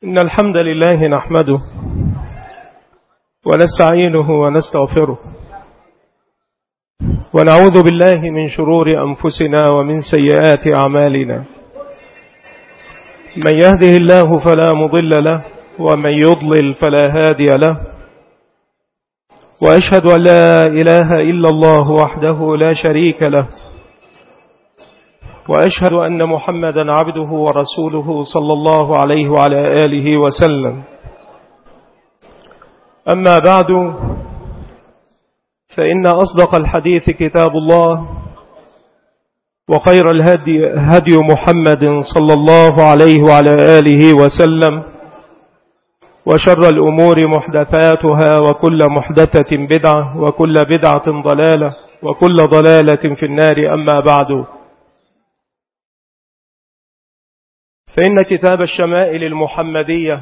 إن الحمد لله نحمده ونستعينه ونستغفره ونعوذ بالله من شرور أنفسنا ومن سيئات أعمالنا. من يهده الله فلا مضل له ومن يضلل فلا هادي له، وأشهد أن لا إله إلا الله وحده لا شريك له، وأشهد أن محمدا عبده ورسوله صلى الله عليه وعلى آله وسلم. أما بعد، فإن أصدق الحديث كتاب الله، وخير الهدي هدي محمد صلى الله عليه وعلى آله وسلم، وشر الأمور محدثاتها، وكل محدثة بدعة، وكل بدعة ضلالة، وكل ضلالة في النار. أما بعد، فإن كتاب الشمائل المحمدية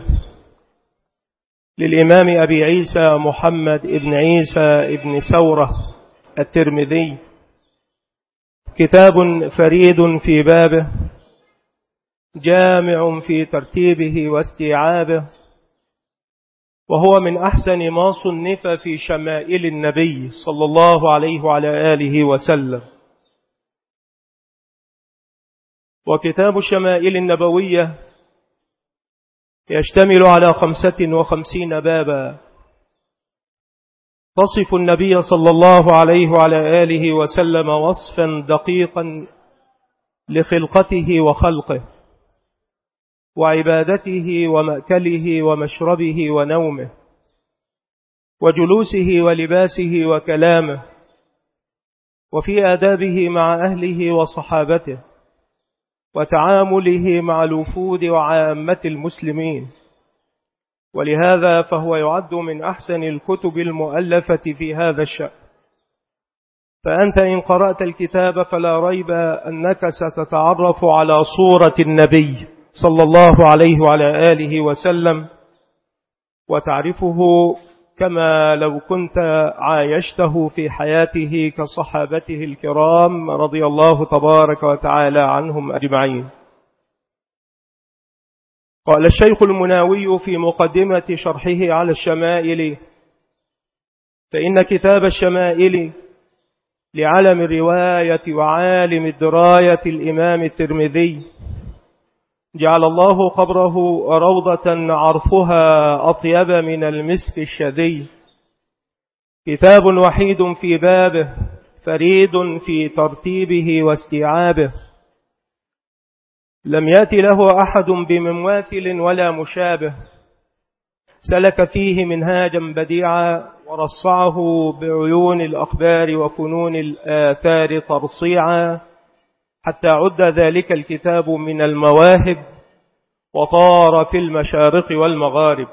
للإمام أبي عيسى محمد ابن عيسى ابن ثورة الترمذي كتاب فريد في بابه، جامع في ترتيبه واستيعابه، وهو من أحسن ما صنف في شمائل النبي صلى الله عليه وعلى آله وسلم. وكتاب الشمائل النبوية يشتمل على 55 بابا تصف النبي صلى الله عليه وعلى آله وسلم وصفا دقيقا لخلقته وخلقه وعبادته ومأكله ومشربه ونومه وجلوسه ولباسه وكلامه، وفي آدابه مع أهله وصحابته، وتعامله مع الوفود وعامة المسلمين. ولهذا فهو يعد من أحسن الكتب المؤلفة في هذا الشأن. فأنت إن قرأت الكتاب فلا ريب أنك ستتعرف على صورة النبي صلى الله عليه وعلى آله وسلم، وتعرفه كما لو كنت عايشته في حياته كصحابته الكرام رضي الله تبارك وتعالى عنهم أجمعين. قال الشيخ المناوي في مقدمة شرحه على الشمائل: فإن كتاب الشمائل لعلم الرواية وعالم الدراية الإمام الترمذي جعل الله قبره روضة عرفها أطيب من المسك الشذي، كتاب وحيد في بابه، فريد في ترتيبه واستيعابه، لم يأت له أحد بمماثل ولا مشابه، سلك فيه منهاجا بديعا ورصعه بعيون الأخبار وفنون الآثار ترصيعا، حتى عد ذلك الكتاب من المواهب وطار في المشارق والمغارب.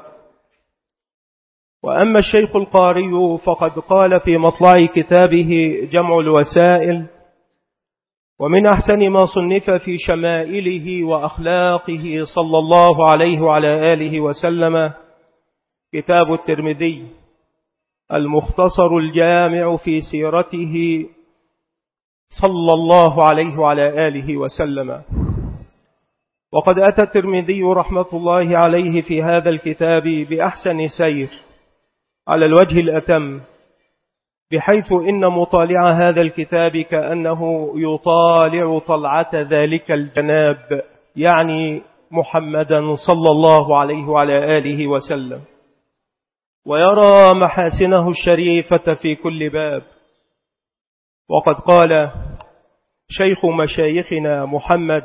وأما الشيخ القاري فقد قال في مطلع كتابه جمع الوسائل: ومن أحسن ما صنف في شمائله وأخلاقه صلى الله عليه وعلى آله وسلم كتاب الترمذي المختصر الجامع في سيرته صلى الله عليه وعلى آله وسلم. وقد أتى الترمذي رحمة الله عليه في هذا الكتاب بأحسن سير على الوجه الأتم، بحيث إن مطالع هذا الكتاب كأنه يطالع طلعة ذلك الجناب، يعني محمدا صلى الله عليه وعلى آله وسلم، ويرى محاسنه الشريفة في كل باب. وقد قال شيخ مشايخنا محمد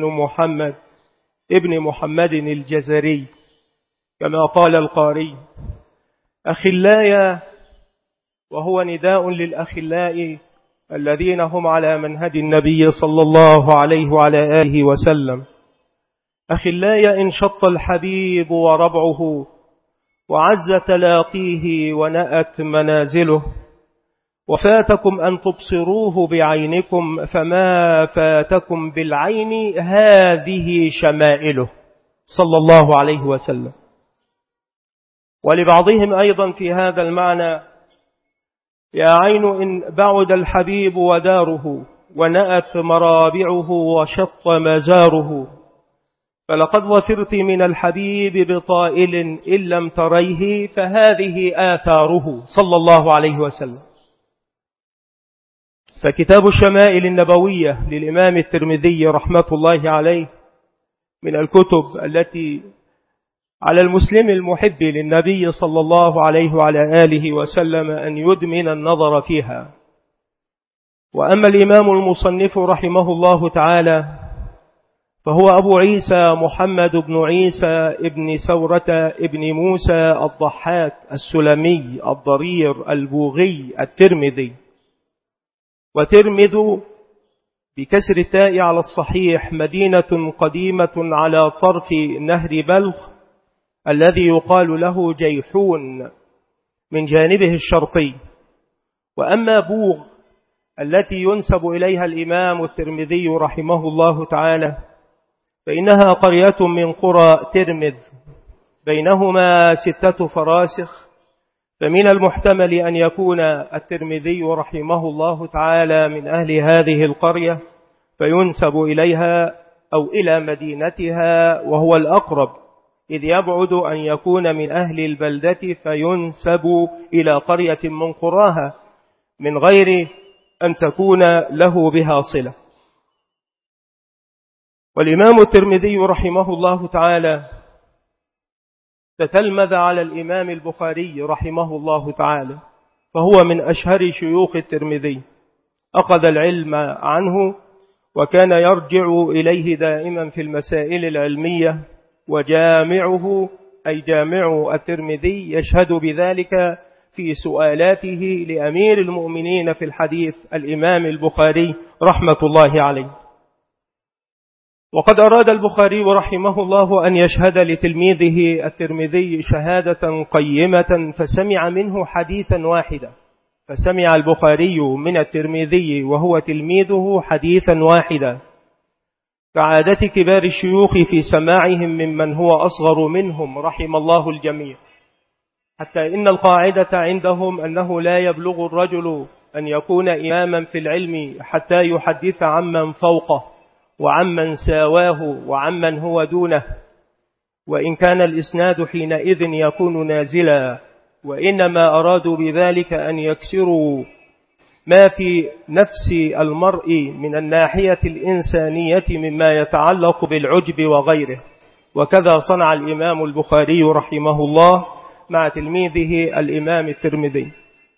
ابن محمد الجزري كما قال القاري: أخلايا، وهو نداء للأخلاء الذين هم على منهج النبي صلى الله عليه وعلى آله وسلم. أخلايا إن شط الحبيب وربعه، وعز تلاقيه ونأت منازله، وفاتكم أن تبصروه بعينكم، فما فاتكم بالعين هذه شمائله صلى الله عليه وسلم. ولبعضهم أيضا في هذا المعنى: يا عين إن بعد الحبيب وداره، ونأت مرابعه وشط مزاره، فلقد ظفرت من الحبيب بطائل إن لم تريه فهذه آثاره صلى الله عليه وسلم. فكتاب الشمائل النبوية للإمام الترمذي رحمة الله عليه من الكتب التي على المسلم المحب للنبي صلى الله عليه وعلى آله وسلم أن يدمن النظر فيها. وأما الإمام المصنف رحمه الله تعالى فهو أبو عيسى محمد بن عيسى ابن سورة ابن موسى الضحاك السلمي الضرير البوغي الترمذي. وترمذ بكسر التاء على الصحيح مدينة قديمة على طرف نهر بلخ الذي يقال له جيحون من جانبه الشرقي. وأما بوغ التي ينسب إليها الإمام الترمذي رحمه الله تعالى فإنها قرية من قرى ترمذ بينهما 6 فراسخ، فمن المحتمل أن يكون الترمذي رحمه الله تعالى من أهل هذه القرية فينسب إليها أو إلى مدينتها، وهو الأقرب إذ يبعد أن يكون من أهل البلدة فينسب إلى قرية من قراها من غير أن تكون له بها صلة. والإمام الترمذي رحمه الله تعالى تتلمذ على الإمام البخاري رحمه الله تعالى، فهو من أشهر شيوخ الترمذي، أخذ العلم عنه وكان يرجع إليه دائما في المسائل العلمية، وجامعه أي جامع الترمذي يشهد بذلك في سؤالاته لأمير المؤمنين في الحديث الإمام البخاري رحمة الله عليه. وقد أراد البخاري رحمه الله أن يشهد لتلميذه الترمذي شهادة قيمة فسمع منه حديثا واحدا، فسمع البخاري من الترمذي وهو تلميذه حديثا واحدا، كعادة كبار الشيوخ في سماعهم ممن هو أصغر منهم رحم الله الجميع، حتى إن القاعدة عندهم أنه لا يبلغ الرجل أن يكون إماما في العلم حتى يحدث عمن فوقه وعمن ساواه وعمن هو دونه، وإن كان الإسناد حينئذ يكون نازلا، وإنما أرادوا بذلك أن يكسروا ما في نفس المرء من الناحية الإنسانية مما يتعلق بالعجب وغيره. وكذا صنع الإمام البخاري رحمه الله مع تلميذه الإمام الترمذي.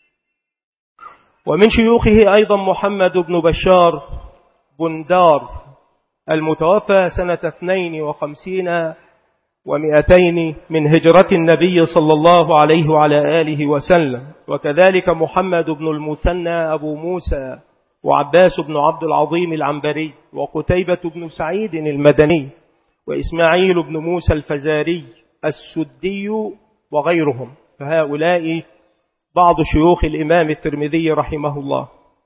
ومن شيوخه أيضا محمد بن بشار بندار المتوفى سنة 52 و200 من هجرة النبي صلى الله عليه وعلى آله وسلم، وكذلك محمد بن المثنى أبو موسى وعباس بن عبد العظيم العنبري وقتيبة بن سعيد المدني وإسماعيل بن موسى الفزاري السدي وغيرهم، فهؤلاء بعض شيوخ الإمام الترمذي رحمه الله.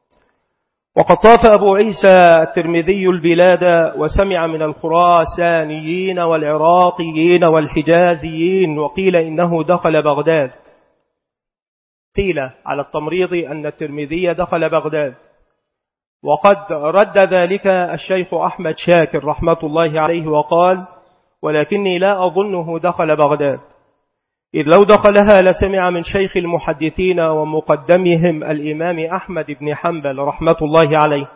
وقد طاف أبو عيسى الترمذي البلاد وسمع من الخراسانيين والعراقيين والحجازيين، وقيل إنه دخل بغداد، قيل على التمريض أن الترمذي دخل بغداد، وقد رد ذلك الشيخ أحمد شاكر رحمة الله عليه وقال: ولكني لا أظنه دخل بغداد، إذ لو دخلها لسمع من شيخ المحدثين ومقدمهم الإمام أحمد بن حنبل رحمة الله عليه.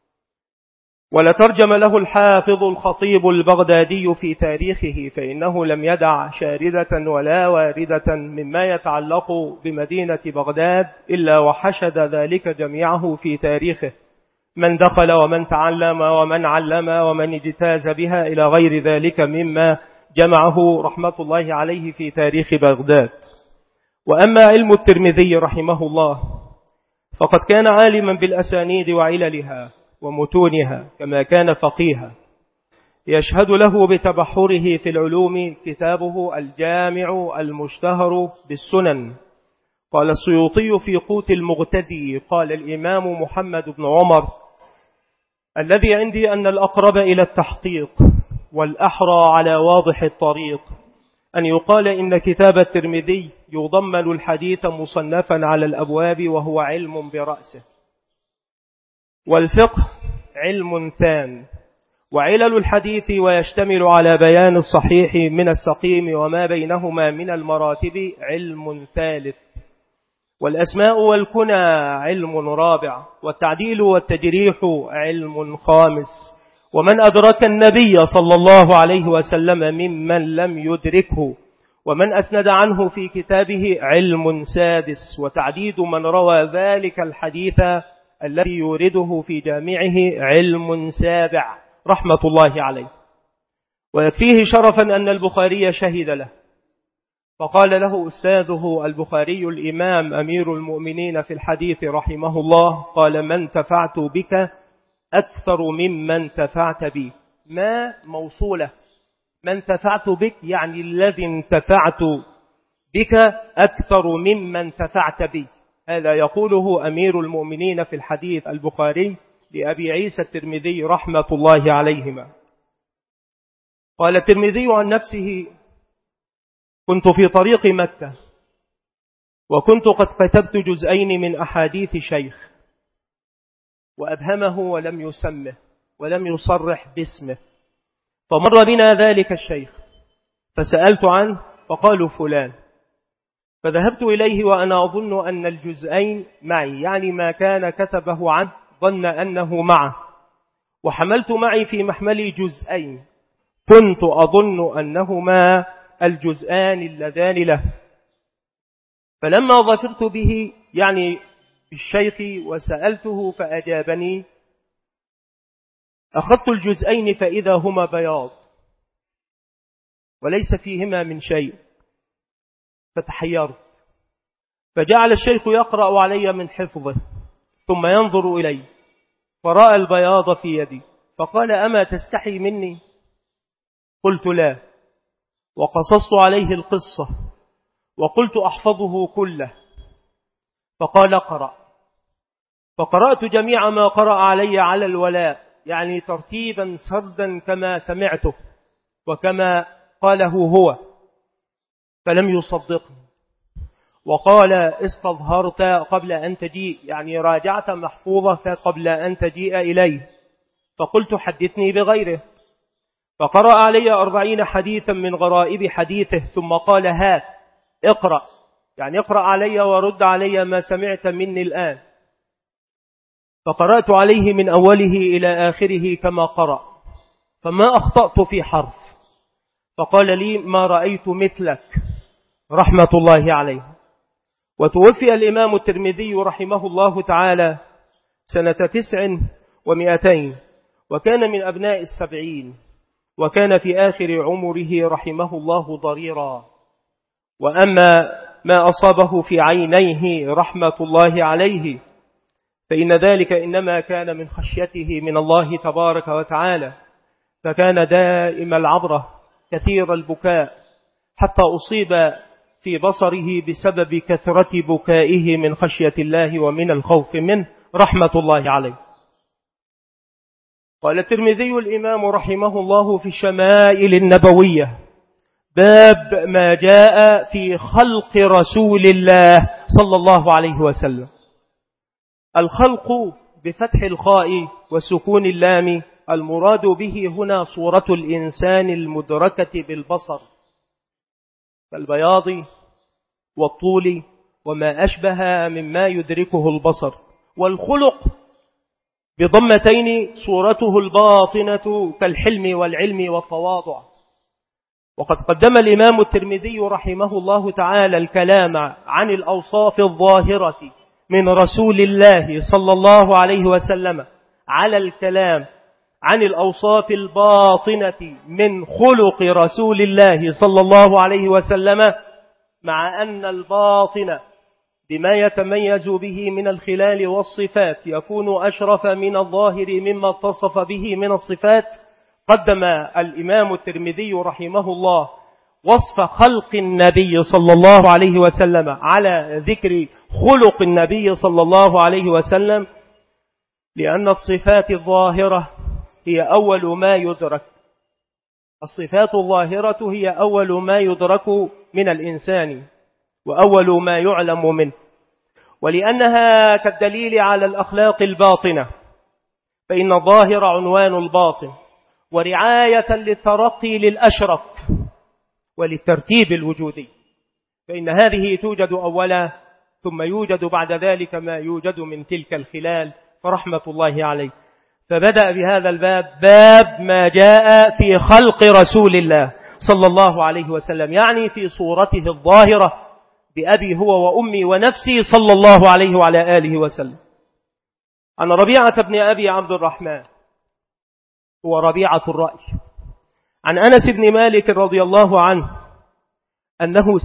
ولترجم له الحافظ الخطيب البغدادي في تاريخه، فإنه لم يدع شاردة ولا واردة مما يتعلق بمدينة بغداد إلا وحشد ذلك جميعه في تاريخه، من دخل ومن تعلم ومن علم ومن اجتاز بها إلى غير ذلك مما جمعه رحمة الله عليه في تاريخ بغداد. وأما علم الترمذي رحمه الله فقد كان عالما بالأسانيد وعللها ومتونها، كما كان فقيها، يشهد له بتبحره في العلوم كتابه الجامع المشتهر بالسنن. قال السيوطي في قوت المغتدي: قال الإمام محمد بن عمر: الذي عندي أن الأقرب إلى التحقيق والأحرى على واضح الطريق أن يقال إن كتاب الترمذي يضمن الحديث مصنفا على الأبواب وهو علم برأسه، والفقه علم ثان، وعلل الحديث ويشتمل على بيان الصحيح من السقيم وما بينهما من المراتب علم ثالث، والأسماء والكنى علم رابع، والتعديل والتجريح علم خامس، ومن أدرك النبي صلى الله عليه وسلم ممن لم يدركه ومن أسند عنه في كتابه علم سادس، وتعديد من روى ذلك الحديث الذي يورده في جامعه علم سابع رحمة الله عليه. ويكفيه شرفا أن البخاري شهد له، فقال له أستاذه البخاري الإمام أمير المؤمنين في الحديث رحمه الله، قال: من انتفعت بك أكثر ممن انتفعت بي. ما موصولة، من انتفعت بك يعني الذي انتفعت بك أكثر ممن انتفعت بي. هذا يقوله أمير المؤمنين في الحديث البخاري لأبي عيسى الترمذي رحمة الله عليهما. قال الترمذي عن نفسه: كنت في طريق مكة وكنت قد كتبت جزئين من أحاديث شيخ، وأبهمه ولم يسمه ولم يصرح باسمه، فمر بنا ذلك الشيخ فسألت عنه فقالوا فلان، فذهبت إليه وأنا أظن أن الجزئين معي، يعني ما كان كتبه عنه ظن أنه معه، وحملت معي في محملي جزئين كنت أظن أنهما الجزءان اللذان له، فلما ظفرت به يعني بالشيخ وسألته فأجابني، أخذت الجزئين فإذا هما بياض وليس فيهما من شيء، فتحيرت، فجعل الشيخ يقرأ علي من حفظه ثم ينظر إلي، فرأى البياض في يدي فقال: أما تستحي مني؟ قلت: لا، وقصصت عليه القصة وقلت أحفظه كله، فقال: اقرأ، فقرأت جميع ما قرأ علي على الولاء، يعني ترتيبا سردا كما سمعته وكما قاله هو، فلم يصدقني وقال: استظهرت قبل أن تجيء، يعني راجعت محفوظة قبل أن تجيء إليه، فقلت: حدثني بغيره، فقرأ علي 40 حديثا من غرائب حديثه، ثم قال: هات اقرأ، يعني اقرأ علي ورد علي ما سمعت مني الآن، فقرأت عليه من أوله إلى آخره كما قرأ، فما أخطأت في حرف، فقال لي: ما رأيت مثلك رحمة الله عليه. وتوفي الإمام الترمذي رحمه الله تعالى سنة 900، وكان من أبناء 70، وكان في آخر عمره رحمه الله ضريرا. وأما ما أصابه في عينيه رحمة الله عليه فإن ذلك إنما كان من خشيته من الله تبارك وتعالى، فكان دائم العبرة كثير البكاء، حتى أصيب في بصره بسبب كثرة بكائه من خشية الله ومن الخوف منه رحمة الله عليه. قال الترمذي الإمام رحمه الله في الشمائل النبوية: باب ما جاء في خلق رسول الله صلى الله عليه وسلم. الخلق بفتح الخاء وسكون اللام، المراد به هنا صورة الإنسان المدركة بالبصر، كالبياض والطول وما أشبه مما يدركه البصر. والخلق بضمتين صورته الباطنة كالحلم والعلم والتواضع. وقد قدم الإمام الترمذي رحمه الله تعالى الكلام عن الأوصاف الظاهرة من رسول الله صلى الله عليه وسلم على الكلام عن الأوصاف الباطنة من خلق رسول الله صلى الله عليه وسلم، مع أن الباطن بما يتميز به من الخلال والصفات يكون أشرف من الظاهر مما اتصف به من الصفات. قدم الإمام الترمذي رحمه الله وصف خلق النبي صلى الله عليه وسلم على ذكر خلق النبي صلى الله عليه وسلم، لأن الصفات الظاهرة هي أول ما يدرك، الصفات الظاهرة هي أول ما يدرك من الإنسان وأول ما يعلم منه، ولأنها كالدليل على الأخلاق الباطنة، فإن الظاهر عنوان الباطن، ورعاية للترقي للأشرف وللترتيب الوجودي، فإن هذه توجد أولا ثم يوجد بعد ذلك ما يوجد من تلك الخلال، فرحمة الله عليه. فبدأ بهذا الباب باب ما جاء في خلق رسول الله صلى الله عليه وسلم، يعني في صورته الظاهرة بأبي هو وأمي ونفسي صلى الله عليه وعلى آله وسلم. عن ربيعة بن أبي عبد الرحمن، هو ربيعة الرأي، عن أنس بن مالك رضي الله عنه أنه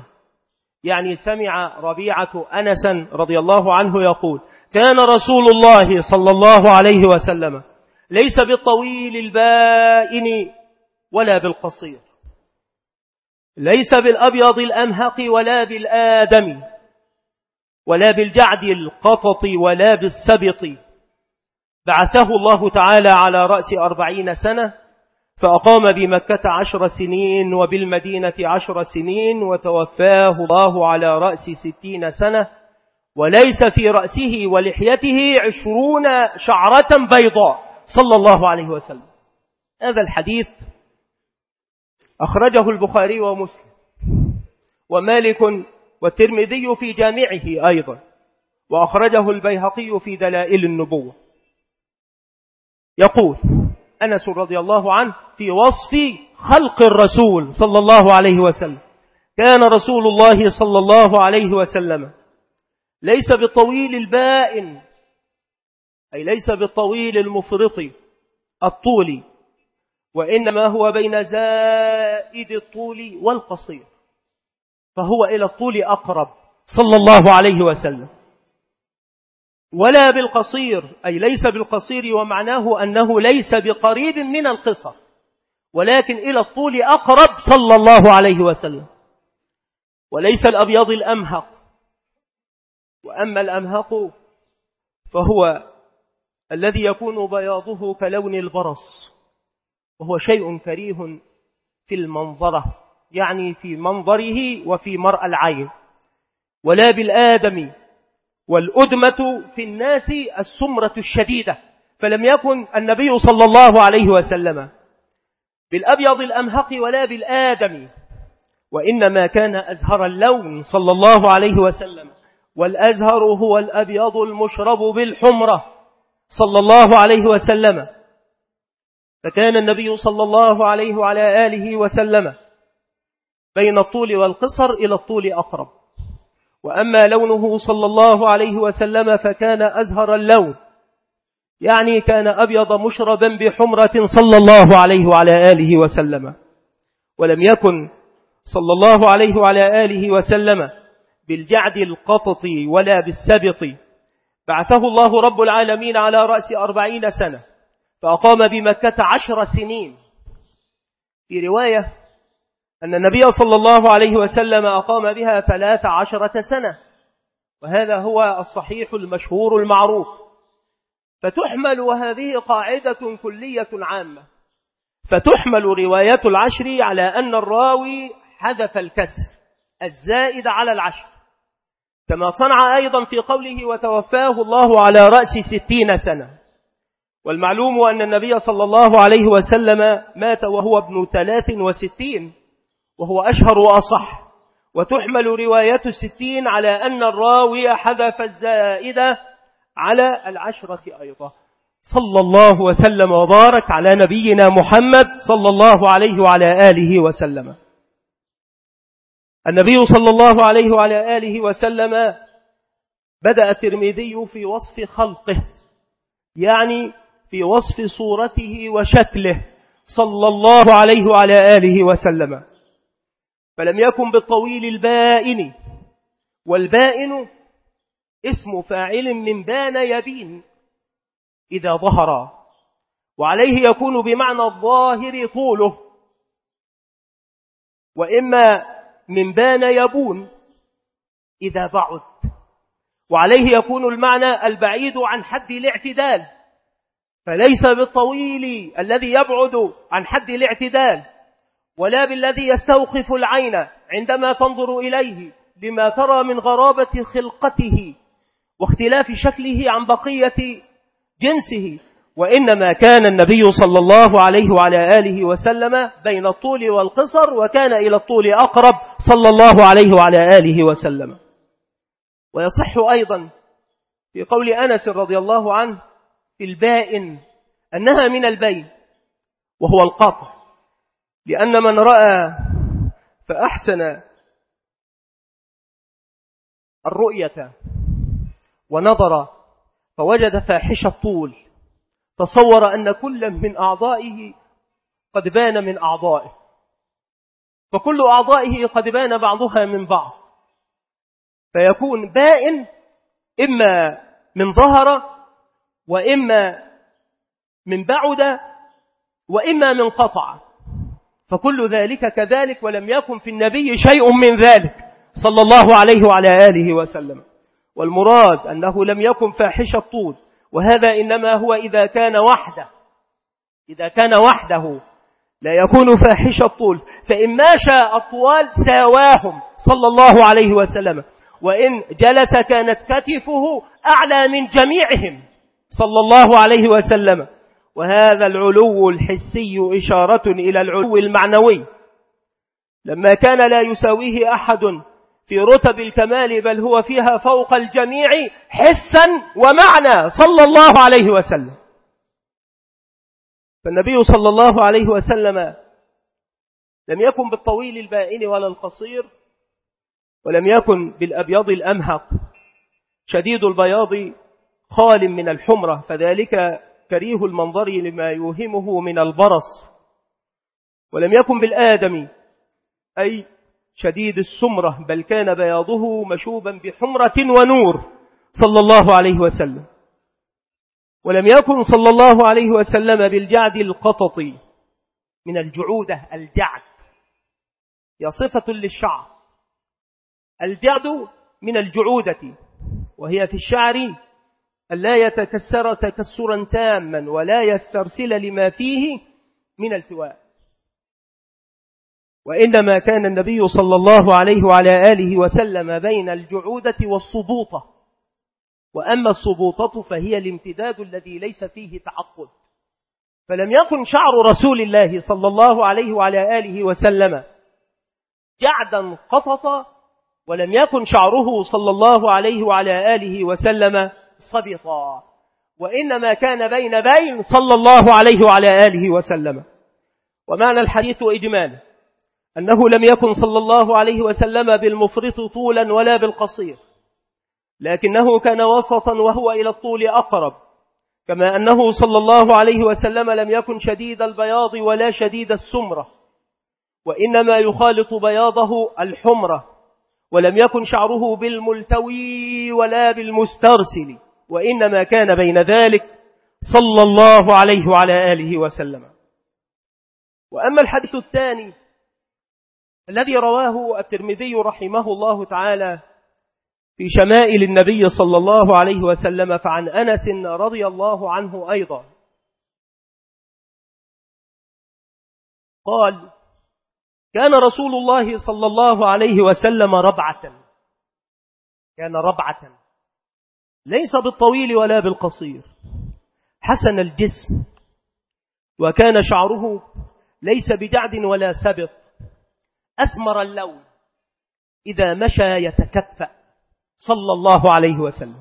سمع ربيعة أنسا رضي الله عنه يقول: كان رسول الله صلى الله عليه وسلم ليس بالطويل البائن ولا بالقصير، ليس بالأبيض الأمهق ولا بالآدم ولا بالجعد القطط ولا بالسبط، بعثه الله تعالى على رأس 40 سنة، فأقام بمكة 10 سنين وبالمدينة 10 سنين، وتوفاه الله على رأس 60 سنة، وليس في رأسه ولحيته 20 شعرة بيضاء صلى الله عليه وسلم. هذا الحديث أخرجه البخاري ومسلم ومالك والترمذي في جامعه أيضا، وأخرجه البيهقي في دلائل النبوة. يقول أنس رضي الله عنه في وصف خلق الرسول صلى الله عليه وسلم: كان رسول الله صلى الله عليه وسلم ليس بالطويل البائن، أي ليس بالطويل المفرط الطول، وإنما هو بين زائد الطول والقصير، فهو إلى الطول أقرب صلى الله عليه وسلم. ولا بالقصير، أي ليس بالقصير، ومعناه أنه ليس بقريب من القصر، ولكن إلى الطول أقرب صلى الله عليه وسلم. وليس الأبيض الأمهق، وأما الأمهق فهو الذي يكون بياضه كلون البرص، وهو شيء كريه في المنظرة، يعني في منظره وفي مرء العين. ولا بالآدم، والأدمة في الناس السمرة الشديدة، فلم يكن النبي صلى الله عليه وسلم بالأبيض الأمهق ولا بالآدم، وإنما كان أزهر اللون صلى الله عليه وسلم، والأزهر هو الأبيض المشرب بالحمرة صلى الله عليه وسلم. فكان النبي صلى الله عليه وعلى آله وسلم بين الطول والقصر إلى الطول أقرب. وأما لونه صلى الله عليه وسلم فكان أزهر اللون، يعني كان أبيض مشربا بحمرة صلى الله عليه وعلى آله وسلم. ولم يكن صلى الله عليه وعلى آله وسلم بالجعد القطط ولا بالسبط، بعثه الله رب العالمين على رأس 40 سنة، فأقام بمكة 10 سنين. في رواية أن النبي صلى الله عليه وسلم أقام بها 13 سنة، وهذا هو الصحيح المشهور المعروف. فتحمل، وهذه قاعدة كلية عامة، فتحمل رواية العشر على أن الراوي حذف الكسر الزائد على العشر، كما صنع أيضا في قوله وتوفاه الله على رأس 60 سنة. والمعلوم أن النبي صلى الله عليه وسلم مات وهو ابن 63، وهو أشهر وأصح. وتحمل رواية 60 على أن الراوي حذف الزائدة على 10 أيضا. صلى الله وسلم وبارك على نبينا محمد صلى الله عليه وعلى آله وسلم. النبي صلى الله عليه وعلى آله وسلم بدأ الترمذي في وصف خلقه، يعني في وصف صورته وشكله صلى الله عليه وعلى آله وسلم. فلم يكن بالطويل البائن، والبائن اسم فاعل من بان يبين إذا ظهر، وعليه يكون بمعنى الظاهر طوله، وإما من بان يبون إذا بعد، وعليه يكون المعنى البعيد عن حد الاعتدال، فليس بالطويل الذي يبعد عن حد الاعتدال، ولا بالذي يستوقف العين عندما تنظر إليه لما ترى من غرابة خلقته واختلاف شكله عن بقية جنسه، وإنما كان النبي صلى الله عليه وعلى آله وسلم بين الطول والقصر، وكان إلى الطول أقرب صلى الله عليه وعلى آله وسلم. ويصح أيضا في قول أنس رضي الله عنه في البائن أنها من البين، وهو القطع، لأن من رأى فأحسن الرؤية ونظر فوجد فاحش الطول، تصور أن كل من أعضائه قد بان من أعضائه، فكل أعضائه قد بان بعضها من بعض، فيكون بائن إما من ظهر وإما من بعد وإما من قطع، فكل ذلك كذلك، ولم يكن في النبي شيء من ذلك صلى الله عليه وعلى آله وسلم. والمراد أنه لم يكن فاحش الطول، وهذا إنما هو إذا كان وحده لا يكون فاحش الطول، فإن ماشى الطوال ساواهم صلى الله عليه وسلم، وإن جلس كانت كتفه أعلى من جميعهم صلى الله عليه وسلم. وهذا العلو الحسي إشارة إلى العلو المعنوي، لما كان لا يساويه أحد في رتب الكمال، بل هو فيها فوق الجميع حسا ومعنى صلى الله عليه وسلم. فالنبي صلى الله عليه وسلم لم يكن بالطويل البائن ولا القصير، ولم يكن بالأبيض الأمهق شديد البياض خال من الحمرة، فذلك كريه المنظر لما يوهمه من البرص، ولم يكن بالآدمي أي شديد السمرة، بل كان بياضه مشوبا بحمرة ونور صلى الله عليه وسلم. ولم يكن صلى الله عليه وسلم بالجعد القطط من الجعودة، الجعد هي صفة للشعر، الجعد من الجعودة، وهي في الشعر ألا يتكسر تكسرا تاما ولا يسترسل لما فيه من التواء. وإنما كان النبي صلى الله عليه وعلى آله وسلم بين الجعودة والصبوطة، وأما الصبوطة فهي الامتداد الذي ليس فيه تعقد، فلم يكن شعر رسول الله صلى الله عليه وعلى آله وسلم جعدا قططا، ولم يكن شعره صلى الله عليه وعلى آله وسلم صبطا، وإنما كان بين صلى الله عليه وعلى آله وسلم. ومعنى الحديث إجمالا أنه لم يكن صلى الله عليه وسلم بالمفرط طولا ولا بالقصير، لكنه كان وسطا وهو إلى الطول أقرب، كما أنه صلى الله عليه وسلم لم يكن شديد البياض ولا شديد السمرة، وإنما يخالط بياضه الحمرة، ولم يكن شعره بالملتوي ولا بالمسترسل، وإنما كان بين ذلك صلى الله عليه وعلى آله وسلم. وأما الحديث الثاني الذي رواه الترمذي رحمه الله تعالى في شمائل النبي صلى الله عليه وسلم، فعن أنس رضي الله عنه أيضا قال: كان رسول الله صلى الله عليه وسلم ربعة ليس بالطويل ولا بالقصير، حسن الجسم، وكان شعره ليس بجعد ولا سبط، أسمر اللون، إذا مشى يتكفأ صلى الله عليه وسلم.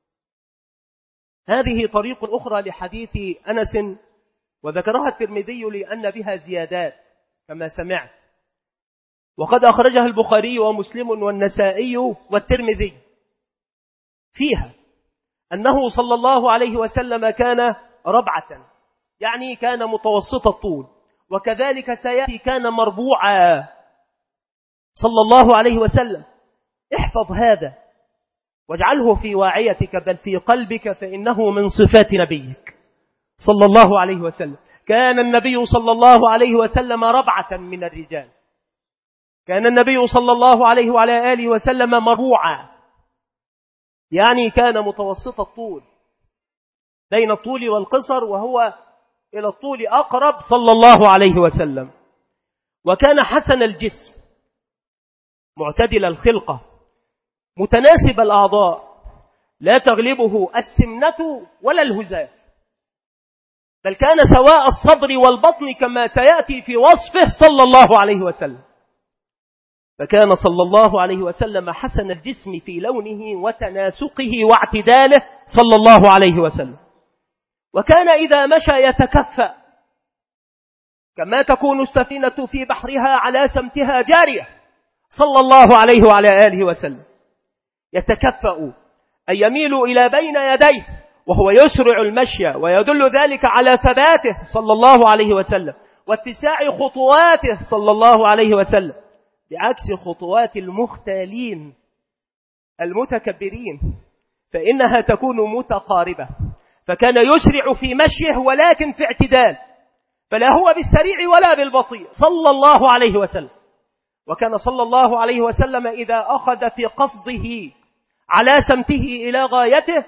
هذه طريق أخرى لحديث أنس، وذكرها الترمذي لأن بها زيادات كما سمعت، وقد أخرجها البخاري ومسلم والنسائي والترمذي، فيها أنه صلى الله عليه وسلم كان ربعة، يعني كان متوسط الطول، وكذلك سيأتي كان مربوعا صلى الله عليه وسلم. احفظ هذا واجعله في واعيتك بل في قلبك، فإنه من صفات نبيك صلى الله عليه وسلم. كان النبي صلى الله عليه وسلم ربعة من الرجال، كان النبي صلى الله عليه وعلى آله وسلم مربوعا، يعني كان متوسط الطول بين الطول والقصر، وهو إلى الطول أقرب صلى الله عليه وسلم. وكان حسن الجسم، معتدل الخلقة، متناسب الأعضاء، لا تغلبه السمنة ولا الهزال، بل كان سواء الصدر والبطن كما سيأتي في وصفه صلى الله عليه وسلم. فكان صلى الله عليه وسلم حسن الجسم في لونه وتناسقه واعتداله صلى الله عليه وسلم. وكان إذا مشى يتكفأ كما تكون السفينة في بحرها على سمتها جارية صلى الله عليه وعلى آله وسلم. يتكفأ أي يميل إلى بين يديه وهو يسرع المشي، ويدل ذلك على ثباته صلى الله عليه وسلم واتساع خطواته صلى الله عليه وسلم، بعكس خطوات المختالين المتكبرين فإنها تكون متقاربة. فكان يسرع في مشيه ولكن في اعتدال، فلا هو بالسريع ولا بالبطيء صلى الله عليه وسلم. وكان صلى الله عليه وسلم إذا أخذ في قصده على سمته إلى غايته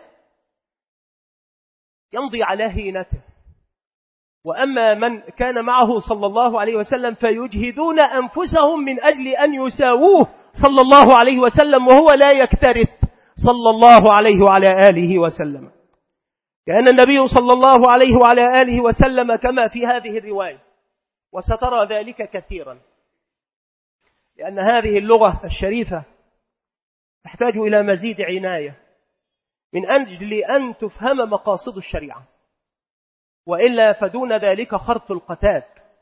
يمضي على هينته. وأما من كان معه صلى الله عليه وسلم فيجهدون أنفسهم من أجل أن يساووه صلى الله عليه وسلم وهو لا يكترث صلى الله عليه وعلى آله وسلم. كان النبي صلى الله عليه وعلى آله وسلم كما في هذه الرواية، وسترى ذلك كثيرا، لأن هذه اللغة الشريفة تحتاج إلى مزيد عناية من أجل أن تفهم مقاصد الشريعة، وإلا فدون ذلك خرط القتاد.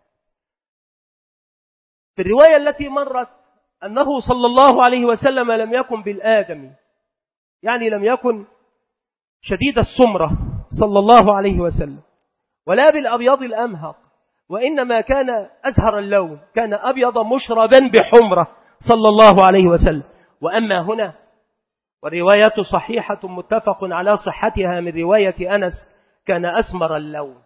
في الرواية التي مرت أنه صلى الله عليه وسلم لم يكن بالآدم، يعني لم يكن شديد السمرة صلى الله عليه وسلم ولا بالأبيض الأمهق، وإنما كان أزهر اللون، كان أبيض مشربا بحمرة صلى الله عليه وسلم. وأما هنا والروايات صحيحة متفق على صحتها من رواية أنس كان أسمر اللون.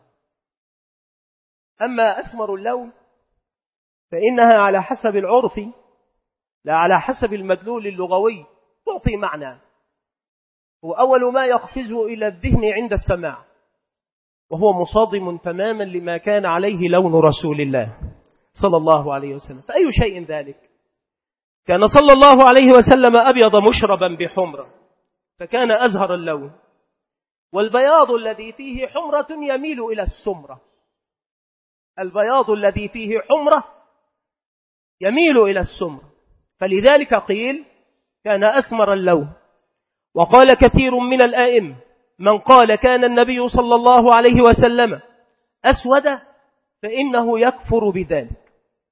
أما أسمر اللون فإنها على حسب العرف لا على حسب المدلول اللغوي تعطي معنى، هو أول ما يقفز إلى الذهن عند السماع، وهو مصادم تماما لما كان عليه لون رسول الله صلى الله عليه وسلم. فأي شيء ذلك؟ كان صلى الله عليه وسلم أبيض مشربا بحمرة، فكان أزهر اللون، والبياض الذي فيه حمرة يميل إلى السمرة، البياض الذي فيه حمرة يميل إلى السمرة، فلذلك قيل كان أسمر اللون. وقال كثير من الآئمة من قال كان النبي صلى الله عليه وسلم أسود فإنه يكفر بذلك،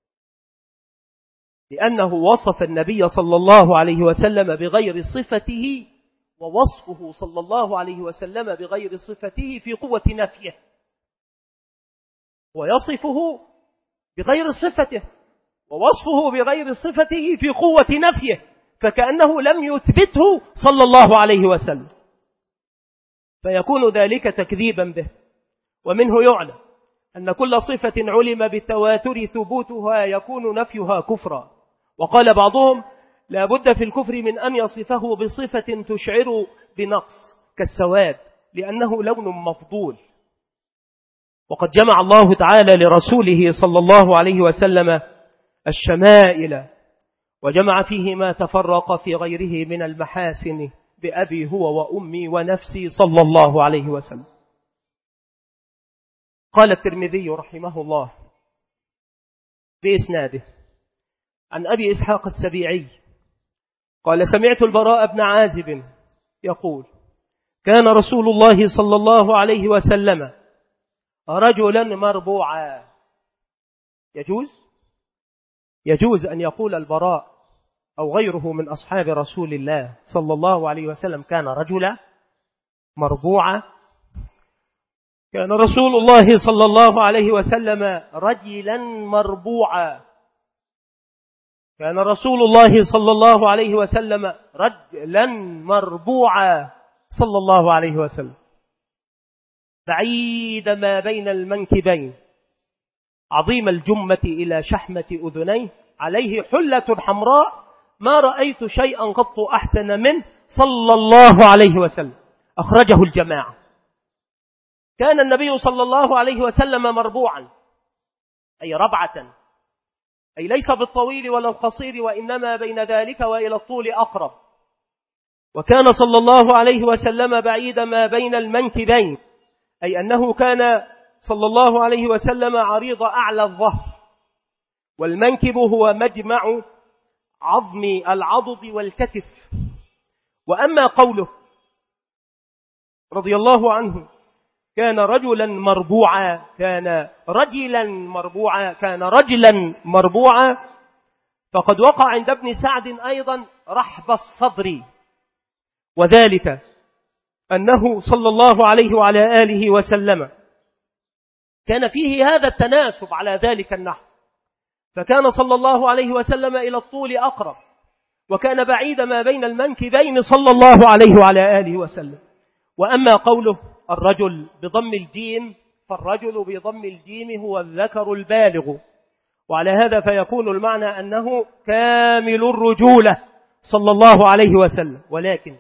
لأنه وصف النبي صلى الله عليه وسلم بغير صفته، ووصفه صلى الله عليه وسلم بغير صفته في قوة نفيه، ويصفه بغير صفته ووصفه بغير صفته في قوة نفيه، فكأنه لم يثبته صلى الله عليه وسلم، فيكون ذلك تكذيبا به. ومنه يعلم أن كل صفة علم بالتواتر ثبوتها يكون نفيها كفرا. وقال بعضهم لا بد في الكفر من أن يصفه بصفة تشعر بنقص كالسواد، لأنه لون مفضول. وقد جمع الله تعالى لرسوله صلى الله عليه وسلم الشمائل، وجمع فيه ما تفرق في غيره من المحاسن بأبي هو وأمي ونفسي صلى الله عليه وسلم. قال الترمذي رحمه الله بإسناده عن أبي إسحاق السبيعي قال سمعت البراء بن عازب يقول كان رسول الله صلى الله عليه وسلم رجلا مربوعا. يجوز أن يقول البراء أو غيره من أصحاب رسول الله صلى الله عليه وسلم كان رجلا مربوعا. كان رسول الله صلى الله عليه وسلم رجلا مربوعا. كان رسول الله صلى الله عليه وسلم رجلا مربوعا صلى الله عليه وسلم، بعيد ما بين المنكبين، عظيم الجمة إلى شحمة أذنيه، عليه حلة حمراء، ما رأيت شيئا قط أحسن منه صلى الله عليه وسلم. أخرجه الجماعة. كان النبي صلى الله عليه وسلم مربوعا، أي ربعة، أي ليس بالطويل ولا القصير، وإنما بين ذلك وإلى الطول أقرب. وكان صلى الله عليه وسلم بعيد ما بين المنكبين، أي أنه كان صلى الله عليه وسلم عريض أعلى الظهر، والمنكب هو مجمع عظم العضد والكتف. وأما قوله رضي الله عنه كان رجلا مربوعا، كان رجلا مربوعا، كان رجلا مربوعا، فقد وقع عند ابن سعد أيضا رحب الصدر، وذلك أنه صلى الله عليه وعلى آله وسلم كان فيه هذا التناسب على ذلك النحو، فكان صلى الله عليه وسلم إلى الطول أقرب، وكان بعيد ما بين المنكبين صلى الله عليه وعلى آله وسلم. وأما قوله الرجل بضم الجيم، فالرجل بضم الجيم هو الذكر البالغ، وعلى هذا فيكون المعنى أنه كامل الرجولة صلى الله عليه وسلم، ولكن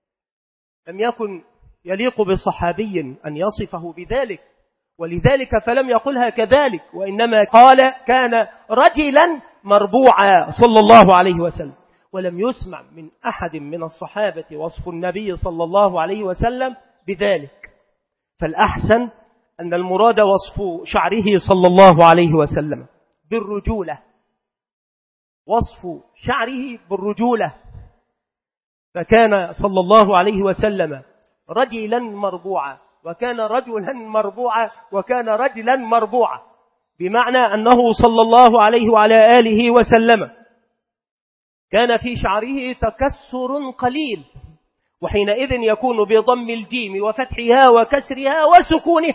لم يكن يليق بصحابي أن يصفه بذلك، ولذلك فلم يقلها كذلك، وإنما قال كان رجلا مربوعا صلى الله عليه وسلم. ولم يسمع من أحد من الصحابة وصف النبي صلى الله عليه وسلم بذلك، فالأحسن أن المراد وصف شعره صلى الله عليه وسلم بالرجولة، وصف شعره بالرجولة، فكان صلى الله عليه وسلم رجلا مربوعا، وكان رجلا مربوعا، وكان رجلا مربوعا، بمعنى أنه صلى الله عليه وعلى آله وسلم كان في شعره تكسر قليل، وحينئذ يكون بضم الجيم وفتحها وكسرها وسكونها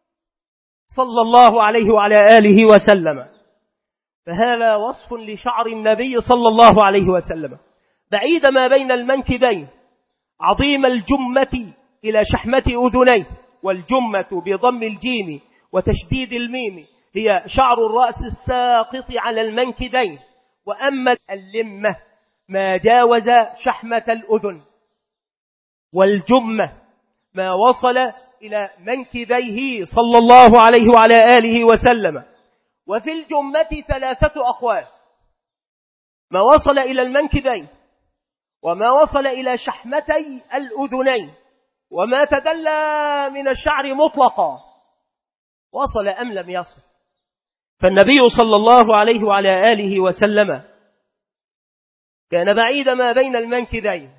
صلى الله عليه وعلى آله وسلم. فهذا وصف لشعر النبي صلى الله عليه وسلم، بعيد ما بين المنكبين، عظيم الجمة إلى شحمة أذنيه، والجمة بضم الجيم وتشديد الميم هي شعر الرأس الساقط على المنكبين، وأما اللمة ما جاوز شحمة الأذن، والجمة ما وصل إلى منكبيه صلى الله عليه وعلى آله وسلم. وفي الجمة 3 أقوال: ما وصل إلى المنكبين، وما وصل إلى شحمتي الأذنين، وما تدلى من الشعر مطلقا، وصل أم لم يصل. فالنبي صلى الله عليه وعلى آله وسلم كان بعيد ما بين المنكبين،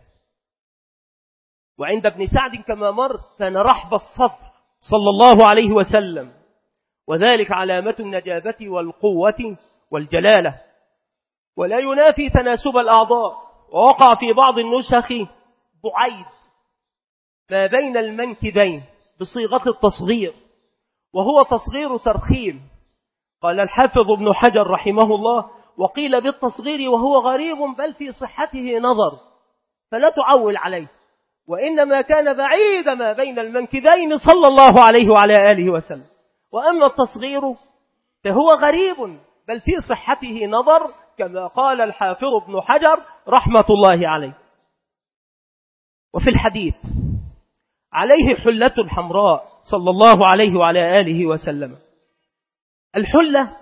وعند ابن سعد كما مر كان رحب الصدر صلى الله عليه وسلم، وذلك علامة النجابة والقوة والجلالة، ولا ينافي تناسب الأعضاء. ووقع في بعض النسخ بعيد ما بين المنكبين بصيغة التصغير، وهو تصغير ترخيم. قال الحافظ ابن حجر رحمه الله: وقيل بالتصغير وهو غريب، بل في صحته نظر، فلا تعول عليه، وإنما كان بعيد ما بين المنكبين صلى الله عليه وعلى آله وسلم. وأما التصغير فهو غريب، بل في صحته نظر، كما قال الحافظ ابن حجر رحمة الله عليه. وفي الحديث عليه حلة حمراء صلى الله عليه وعلى آله وسلم. الحلة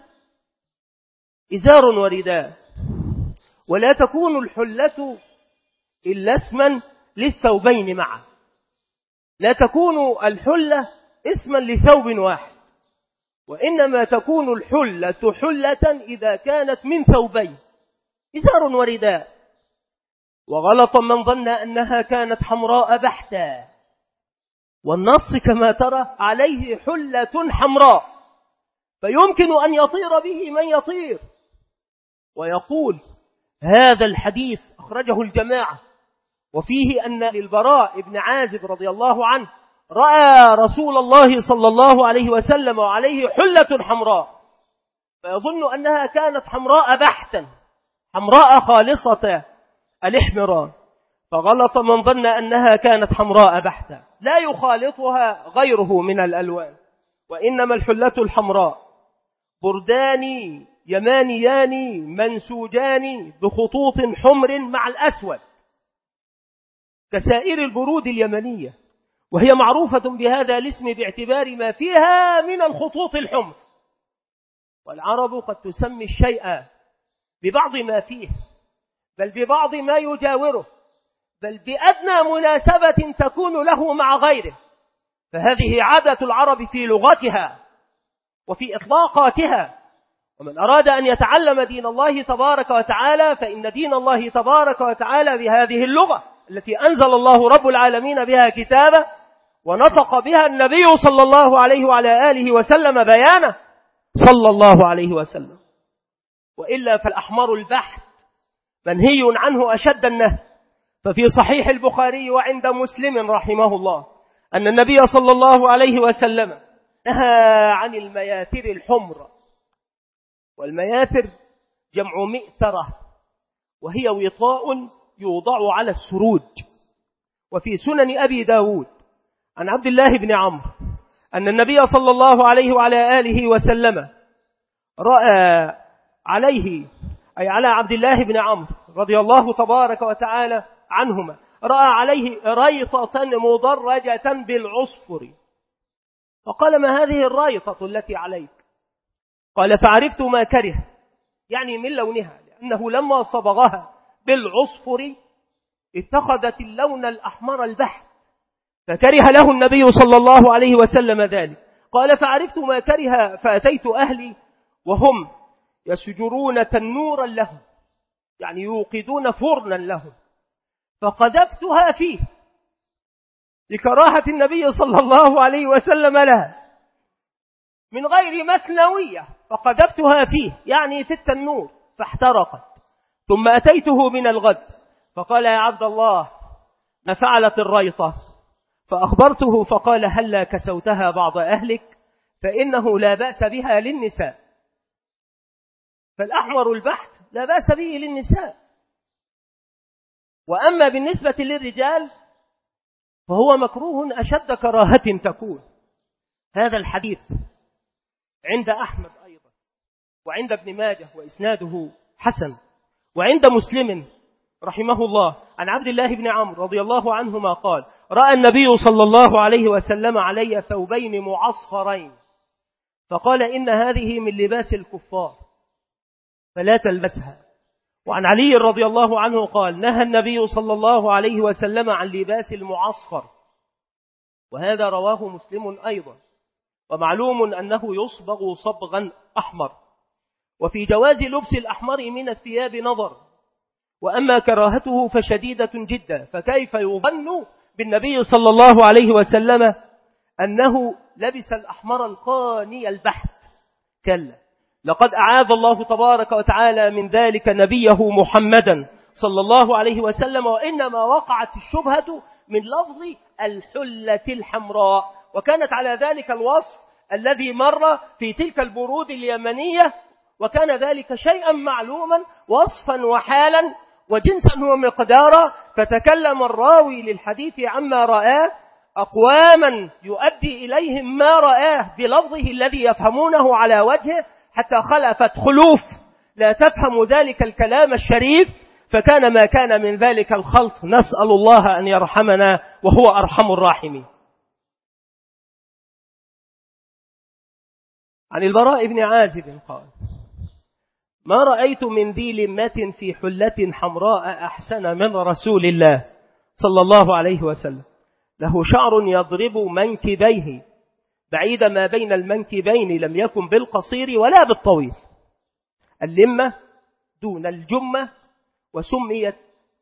إزار ورداء، ولا تكون الحلة إلا اسما للثوبين معا، لا تكون الحلة اسما لثوب واحد، وإنما تكون الحلة حلة إذا كانت من ثوبين، إزار ورداء. وغلط من ظن أنها كانت حمراء بحتا، والنص كما ترى عليه حلة حمراء، فيمكن أن يطير به من يطير. ويقول هذا الحديث أخرجه الجماعة، وفيه أن للبراء بن عازب رضي الله عنه رأى رسول الله صلى الله عليه وسلم وعليه حلة حمراء، فيظن أنها كانت حمراء بحتا، حمراء خالصة الاحمرار، فغلط من ظن أنها كانت حمراء بحتا، لا يخالطها غيره من الألوان، وإنما الحلة الحمراء بردان يمانيان منسوجان بخطوط حمر مع الأسود كسائر البرود اليمنية، وهي معروفة بهذا الاسم باعتبار ما فيها من الخطوط الحمر. والعرب قد تسمي الشيء ببعض ما فيه، بل ببعض ما يجاوره، بل بأدنى مناسبة تكون له مع غيره، فهذه عادة العرب في لغتها وفي إطلاقاتها. ومن أراد أن يتعلم دين الله تبارك وتعالى فإن دين الله تبارك وتعالى بهذه اللغة التي أنزل الله رب العالمين بها كتابه ونطق بها النبي صلى الله عليه وعلى آله وسلم بيانه صلى الله عليه وسلم. وإلا فالأحمر البحث منهي عنه أشد النهي. ففي صحيح البخاري وعند مسلم رحمه الله أن النبي صلى الله عليه وسلم نهى عن المياتر الحمر. والمياتر جمع مئترة، وهي وطاء يوضع على السروج. وفي سنن أبي داود عن عبد الله بن عمرو أن النبي صلى الله عليه وعلى آله وسلم رأى عليه، أي على عبد الله بن عمرو رضي الله تبارك وتعالى عنهما، رأى عليه ريطة مضرجة بالعصفر، فقال: ما هذه الريطة التي عليك؟ قال: فعرفت ما كره، يعني من لونها، لأنه لما صبغها بالعصفر اتخذت اللون الأحمر البحت، فكره له النبي صلى الله عليه وسلم ذلك. قال: فعرفت ما كره فأتيت أهلي وهم يسجرون تنورا لهم، يعني يوقدون فرنا لهم، فقذفتها فيه لكراهة النبي صلى الله عليه وسلم لها من غير مثنوية، فقذفتها فيه يعني في التنور فاحترقت. ثم أتيته من الغد فقال: يا عبد الله، ما فعلت الريطة؟ فأخبرته فقال: هلا كسوتها بعض أهلك فإنه لا بأس بها للنساء. فالأحمر البحت لا بأس به للنساء. وأما بالنسبة للرجال فهو مكروه أشد كراهة تكون. هذا الحديث عند أحمد أيضا، وعند ابن ماجه وإسناده حسن، وعند مسلم رحمه الله عن عبد الله بن عمرو رضي الله عنهما قال: رأى النبي صلى الله عليه وسلم علي ثوبين معصفرين، فقال: إن هذه من لباس الكفار فلا تلبسها. وعن علي رضي الله عنه قال: نهى النبي صلى الله عليه وسلم عن لباس المعصفر، وهذا رواه مسلم أيضا. ومعلوم أنه يصبغ صبغا أحمر. وفي جواز لبس الأحمر من الثياب نظر، وأما كراهته فشديدة جدا، فكيف يظن بالنبي صلى الله عليه وسلم أنه لبس الأحمر القاني البحت؟ كلا، لقد أعاذ الله تبارك وتعالى من ذلك نبيه محمدا صلى الله عليه وسلم. وإنما وقعت الشبهة من لفظ الحلة الحمراء، وكانت على ذلك الوصف الذي مر في تلك البرود اليمنية، وكان ذلك شيئا معلوما وصفا وحالا وجنسا ومقدارا. فتكلم الراوي للحديث عما رآه أقواما يؤدي إليهم ما رآه بلفظه الذي يفهمونه على وجهه، حتى خلفت خلوف لا تفهم ذلك الكلام الشريف، فكان ما كان من ذلك الخلط. نسأل الله أن يرحمنا وهو أرحم الراحمين. عن البراء بن عازب قال: ما رأيت من ذي لمة في حلة حمراء أحسن من رسول الله صلى الله عليه وسلم، له شعر يضرب منكبيه بعيد ما بين المنكبين، لم يكن بالقصير ولا بالطويل. اللمة دون الجمة، وسميت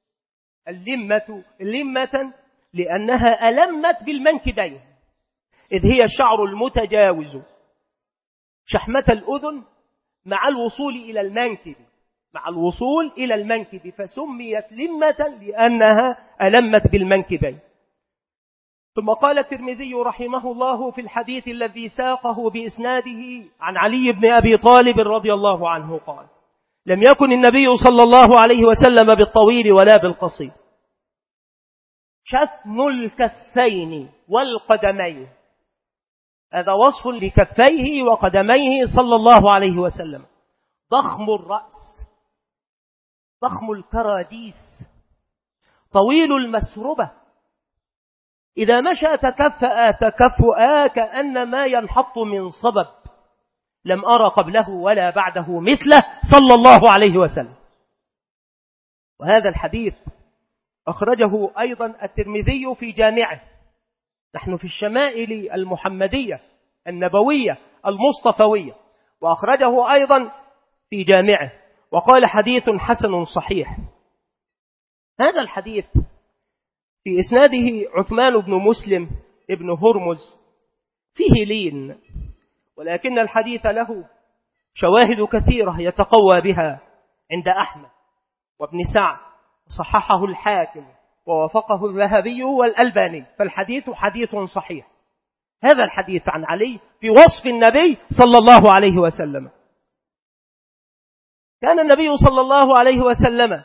اللمة لأنها ألمت بالمنكبين، إذ هي الشعر المتجاوز شحمة الأذن مع الوصول إلى المنكب، فسميت لمة لأنها ألمت بالمنكبين. ثم قال الترمذي رحمه الله في الحديث الذي ساقه بإسناده عن علي بن أبي طالب رضي الله عنه قال: لم يكن النبي صلى الله عليه وسلم بالطويل ولا بالقصير، شثم الكفين والقدمين. هذا وصف لكفيه وقدميه صلى الله عليه وسلم. ضخم الرأس، ضخم الكراديس، طويل المسربة، إذا مشى تكفؤا كأنما ينحط من صبب، لم أرى قبله ولا بعده مثله صلى الله عليه وسلم. وهذا الحديث أخرجه أيضا الترمذي في جامعه. نحن في الشمائل المحمدية النبوية المصطفوية، وأخرجه أيضا في جامعه وقال حديث حسن صحيح. هذا الحديث في إسناده عثمان بن مسلم ابن هرمز فيه لين، ولكن الحديث له شواهد كثيرة يتقوى بها عند أحمد وابن سعد، وصححه الحاكم ووافقه الذهبي والألباني، فالحديث حديث صحيح. هذا الحديث عن علي في وصف النبي صلى الله عليه وسلم. كان النبي صلى الله عليه وسلم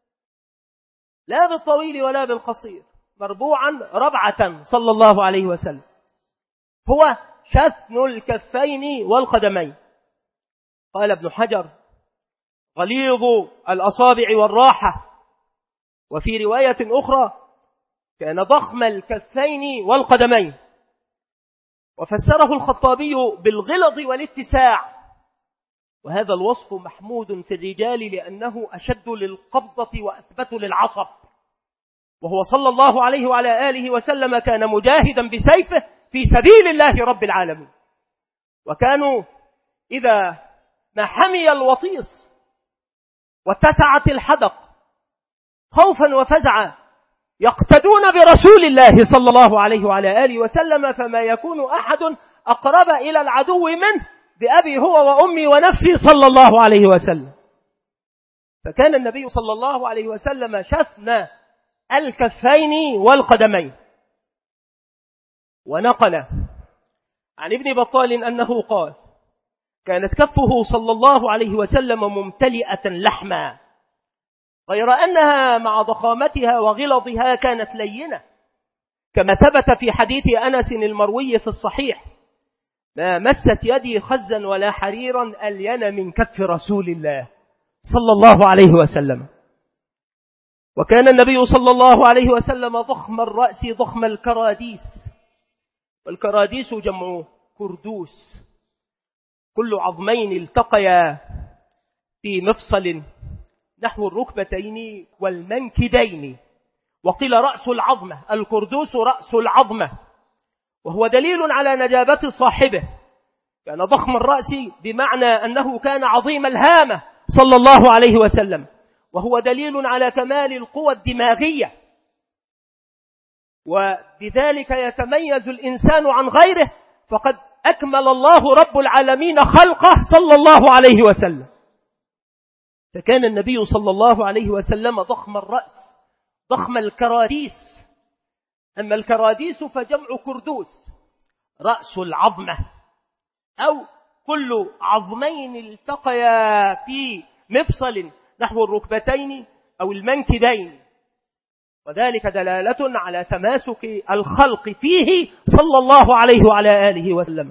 لا بالطويل ولا بالقصير، مربوعا ربعة صلى الله عليه وسلم، هو شثن الكفين والقدمين. قال ابن حجر غليظ الأصابع والراحة، وفي رواية أخرى كان ضخم الكفين والقدمين، وفسره الخطابي بالغلظ والاتساع، وهذا الوصف محمود في الرجال لأنه أشد للقبضة وأثبت للعصب، وهو صلى الله عليه وعلى آله وسلم كان مجاهدا بسيفه في سبيل الله رب العالمين. وكانوا إذا ما حمي الوطيس واتسعت الحدق خوفا وفزعا يقتدون برسول الله صلى الله عليه وعلى آله وسلم، فما يكون أحد أقرب إلى العدو منه بأبي هو وأمي ونفسي صلى الله عليه وسلم. فكان النبي صلى الله عليه وسلم شثن الكفين والقدمين. ونقل عن ابن بطال أنه قال كانت كفه صلى الله عليه وسلم ممتلئة لحما، غير أنها مع ضخامتها وغلظها كانت لينة، كما ثبت في حديث أنس المروي في الصحيح: ما مست يدي خزا ولا حريرا ألين من كف رسول الله صلى الله عليه وسلم. وكان النبي صلى الله عليه وسلم ضخم الرأس ضخم الكراديس، والكراديس جمع كردوس، كل عظمين التقيا في مفصل نحو الركبتين والمنكبين، وقيل رأس العظمة، الكردوس رأس العظمة، وهو دليل على نجابة صاحبه. كان ضخم الرأس بمعنى أنه كان عظيم الهامة صلى الله عليه وسلم، وهو دليل على كمال القوى الدماغية، وبذلك يتميز الإنسان عن غيره، فقد أكمل الله رب العالمين خلقه صلى الله عليه وسلم. فكان النبي صلى الله عليه وسلم ضخم الرأس ضخم الكراديس. أما الكراديس فجمع كردوس، رأس العظمة، أو كل عظمين التقيا في مفصل نحو الركبتين أو المنكبين، وذلك دلالة على تماسك الخلق فيه صلى الله عليه وعلى آله وسلم.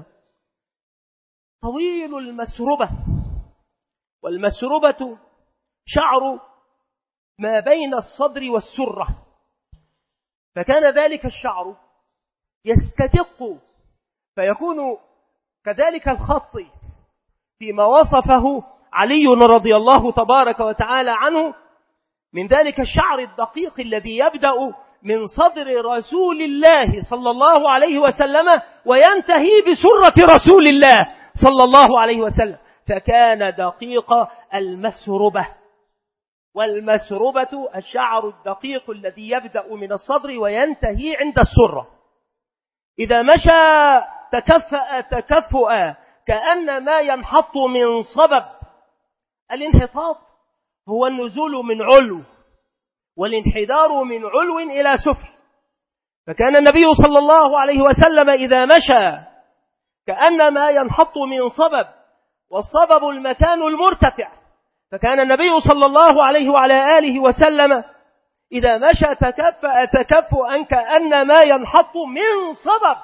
طويل المسربة، والمسربة شعر ما بين الصدر والسرة، فكان ذلك الشعر يستدق فيكون كذلك الخط فيما وصفه علي رضي الله تبارك وتعالى عنه من ذلك الشعر الدقيق الذي يبدأ من صدر رسول الله صلى الله عليه وسلم وينتهي بسرة رسول الله صلى الله عليه وسلم، فكان دقيق المسربة. والمسربة الشعر الدقيق الذي يبدأ من الصدر وينتهي عند السرة. إذا مشى تكفأ تكفؤا كأن ما ينحط من صبب. الانحطاط هو النزول من علو، والانحدار من علو إلى سفل. فكان النبي صلى الله عليه وسلم إذا مشى كأن ما ينحط من صبب، والصبب المكان المرتفع. فكان النبي صلى الله عليه وعلى آله وسلم إذا مشى تكفأ تكفؤا كأن ما ينحط من صبب.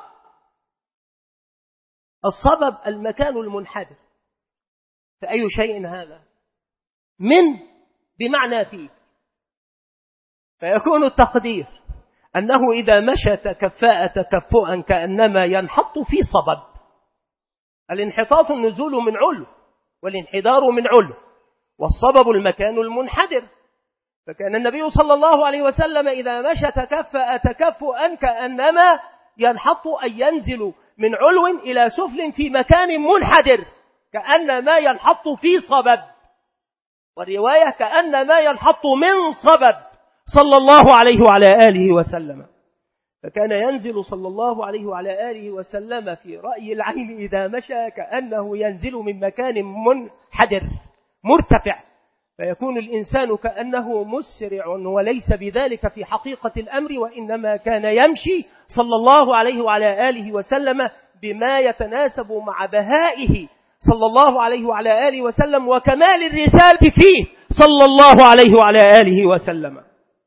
الصبب المكان المنحدر، فأي شيء هذا؟ من بمعنى فيه، فيكون التقدير أنه إذا مشى تكفأ تكفؤا كأنما ينحط في صبب. الانحطاط النزول من علو، والانحدار من علو، والصبب المكان المنحدر. فكان النبي صلى الله عليه وسلم إذا مشى تكفأ تكفؤا كأنما ينحط أي ينزل من علو إلى سفل في مكان منحدر كأن ما ينحط في صبب، والرواية كأن ما ينحط من صبب صلى الله عليه وعلى آله وسلم. فكان ينزل صلى الله عليه وعلى آله وسلم في رأي العين إذا مشى كأنه ينزل من مكان منحدر مرتفع، فيكون الإنسان كأنه مسرع، وليس بذلك في حقيقة الأمر، وإنما كان يمشي صلى الله عليه وعلى آله وسلم بما يتناسب مع بهائه صلى الله عليه وعلى آله وسلم وكمال الرسالة فيه صلى الله عليه وعلى آله وسلم.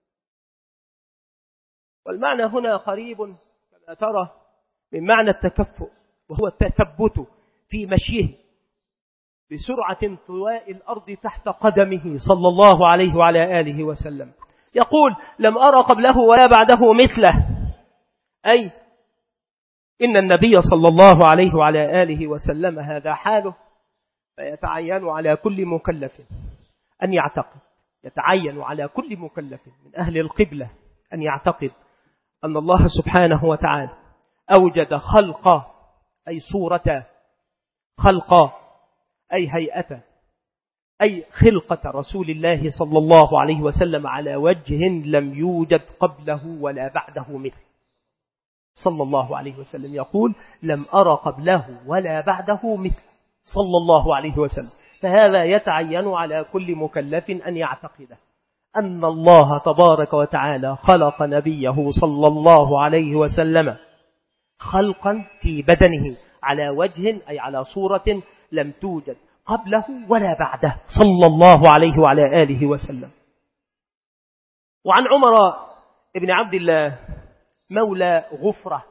والمعنى هنا قريب كما ترى من معنى التكفؤ، وهو التثبت في مشيه بسرعة طواء الأرض تحت قدمه صلى الله عليه وعلى آله وسلم. يقول: لم أرى قبله ولا بعده مثله، أي إن النبي صلى الله عليه وعلى آله وسلم هذا حاله، فيتعين على كل مكلف أن يعتقد، يتعين على كل مكلف من أهل القبلة أن يعتقد أن الله سبحانه وتعالى أوجد خلق، أي صورة، خلق أي هيئة، أي خلقة رسول الله صلى الله عليه وسلم على وجه لم يوجد قبله ولا بعده مثل صلى الله عليه وسلم. يقول: لم أرى قبله ولا بعده مثل صلى الله عليه وسلم. فهذا يتعين على كل مكلف أن يعتقده أن الله تبارك وتعالى خلق نبيه صلى الله عليه وسلم خلقا في بدنه على وجه، أي على صورة لم توجد قبله ولا بعده صلى الله عليه وعلى آله وسلم. وعن عمر بن عبد الله مولى غفرة،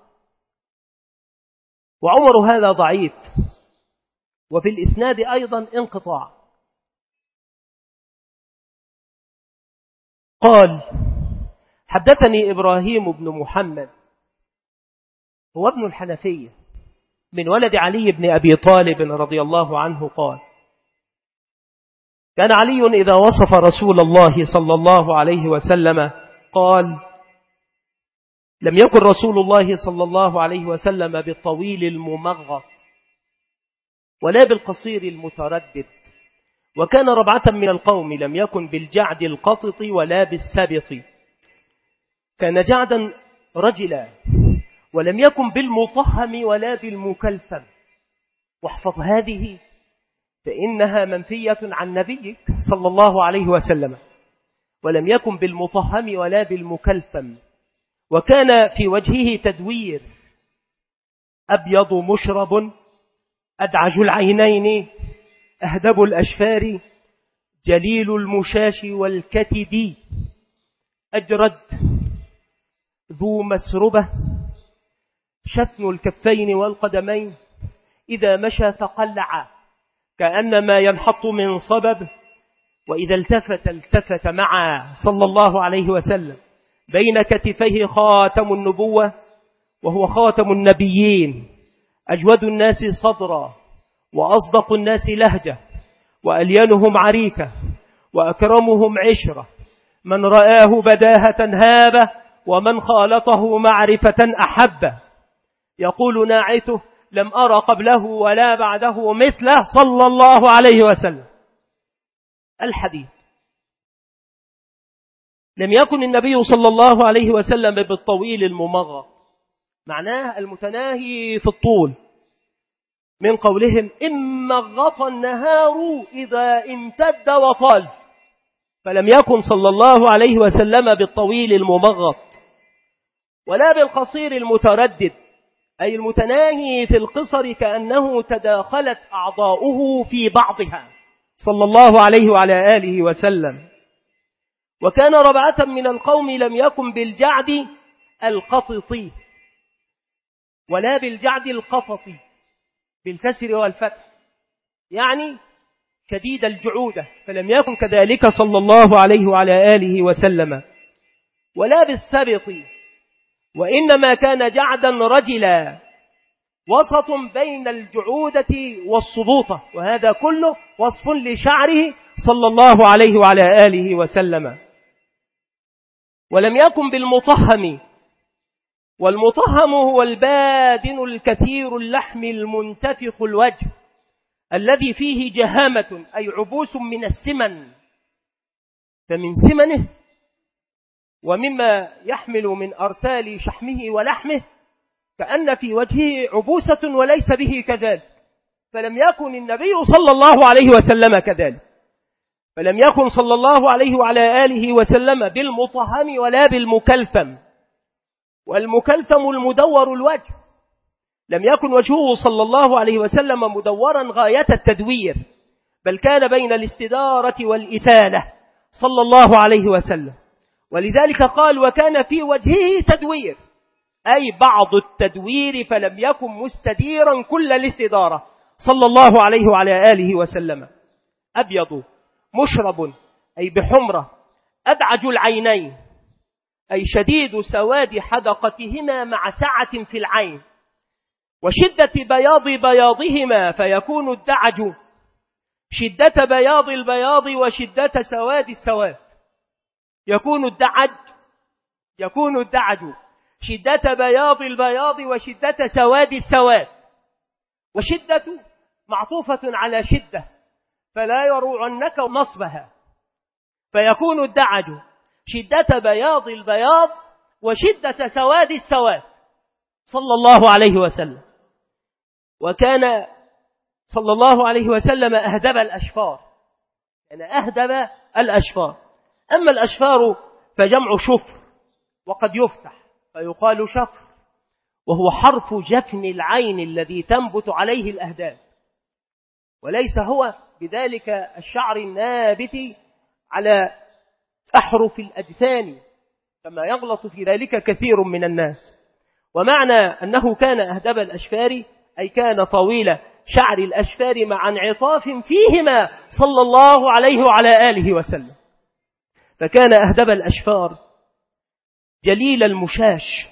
وعمر هذا ضعيف، وفي الإسناد أيضا انقطاع. قال: حدثني إبراهيم بن محمد، هو ابن الحنفية من ولد علي بن أبي طالب رضي الله عنه، قال: كان علي إذا وصف رسول الله صلى الله عليه وسلم قال: لم يكن رسول الله صلى الله عليه وسلم بالطويل الممغط ولا بالقصير المتردد، وكان ربعة من القوم لم يكن بالجعد القطط ولا بالسبط، كان جعدا رجلا ولم يكن بالمطهم ولا بالمكلفم. واحفظ هذه فإنها منفية عن نبيك صلى الله عليه وسلم. ولم يكن بالمطهم ولا بالمكلفم، وكان في وجهه تدوير، أبيض مشرب، أدعج العينين، أهدب الأشفار، جليل المشاش والكتد، أجرد، ذو مسربة، شتم الكفين والقدمين، إذا مشى تقلع كأنما ينحط من صبب، وإذا التفت معه صلى الله عليه وسلم بين كتفيه خاتم النبوة، وهو خاتم النبيين، أجود الناس صدرا، وأصدق الناس لهجة، وألينهم عريكة، وأكرمهم عشرة، من رآه بداهة هابة، ومن خالطه معرفة أحبه. يقول ناعته: لم أرى قبله ولا بعده مثله صلى الله عليه وسلم. الحديث: لم يكن النبي صلى الله عليه وسلم بالطويل الممغط، معناه المتناهي في الطول، من قولهم: إن مغط النهار إذا امتد وطال، فلم يكن صلى الله عليه وسلم بالطويل الممغط ولا بالقصير المتردد، أي المتناهي في القصر كأنه تداخلت أعضاؤه في بعضها صلى الله عليه وعلى آله وسلم. وكان ربعة من القوم لم يكن بالجعد القططي ولا بالجعد القططي بالكسر والفتح، يعني شديد الجعودة، فلم يكن كذلك صلى الله عليه وعلى آله وسلم، ولا بالسبط، وإنما كان جعدا رجلا وسط بين الجعودة والصبوطة، وهذا كله وصف لشعره صلى الله عليه وعلى آله وسلم. ولم يكن بالمطهم، والمطهم هو البادن الكثير اللحم المنتفخ الوجه الذي فيه جهامة أي عبوس من السمن، فمن سمنه ومما يحمل من أرتال شحمه ولحمه كأن في وجهه عبوسة وليس به كذلك، فلم يكن النبي صلى الله عليه وسلم كذلك، فلم يكن صلى الله عليه وعلى آله وسلم بالمطهم ولا بالمكلثم، والمكلثم المدور الوجه، لم يكن وجهه صلى الله عليه وسلم مدورا غاية التدوير، بل كان بين الاستدارة والإسالة صلى الله عليه وسلم، ولذلك قال وكان في وجهه تدوير، أي بعض التدوير، فلم يكن مستديرا كل الاستدارة صلى الله عليه وعلى آله وسلم. أبيض مشرب أي بحمرة، أدعج العينين أي شديد سواد حدقتهما مع سعة في العين، وشدة بياضهما فيكون الدعج شدة بياض البياض وشدة سواد السواد، يكون الدعج شدة بياض البياض وشدة سواد السواد، وشدة معطوفة على شدة فلا يروعنك نصبها، فيكون الدعج شدة بياض البياض وشدة سواد السواد صلى الله عليه وسلم. وكان صلى الله عليه وسلم أهدب الأشفار، أما الأشفار فجمع شفر، وقد يفتح فيقال شفر، وهو حرف جفن العين الذي تنبت عليه الأهداب، وليس هو بذلك الشعر النابت على أحرف الأجفان كما يغلط في ذلك كثير من الناس. ومعنى أنه كان أهدب الأشفار أي كان طويل شعر الأشفار مع انعطاف فيهما صلى الله عليه وعلى آله وسلم، فكان أهدب الأشفار جليل المشاش،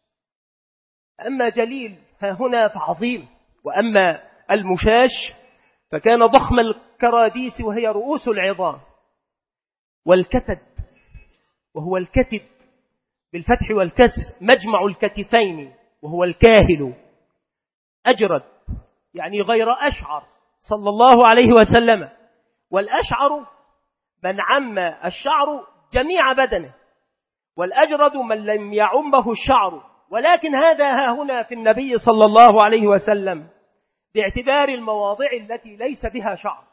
أما جليل هنا فعظيم، وأما المشاش فكان ضخم الكراديس وهي رؤوس العظام، والكتد وهو الكتد بالفتح والكسر مجمع الكتفين وهو الكاهل، أجرد يعني غير أشعر صلى الله عليه وسلم، والأشعر من عم الشعر جميع بدنه، والأجرد من لم يعمه الشعر، ولكن هذا هنا في النبي صلى الله عليه وسلم باعتبار المواضع التي ليس بها شعر،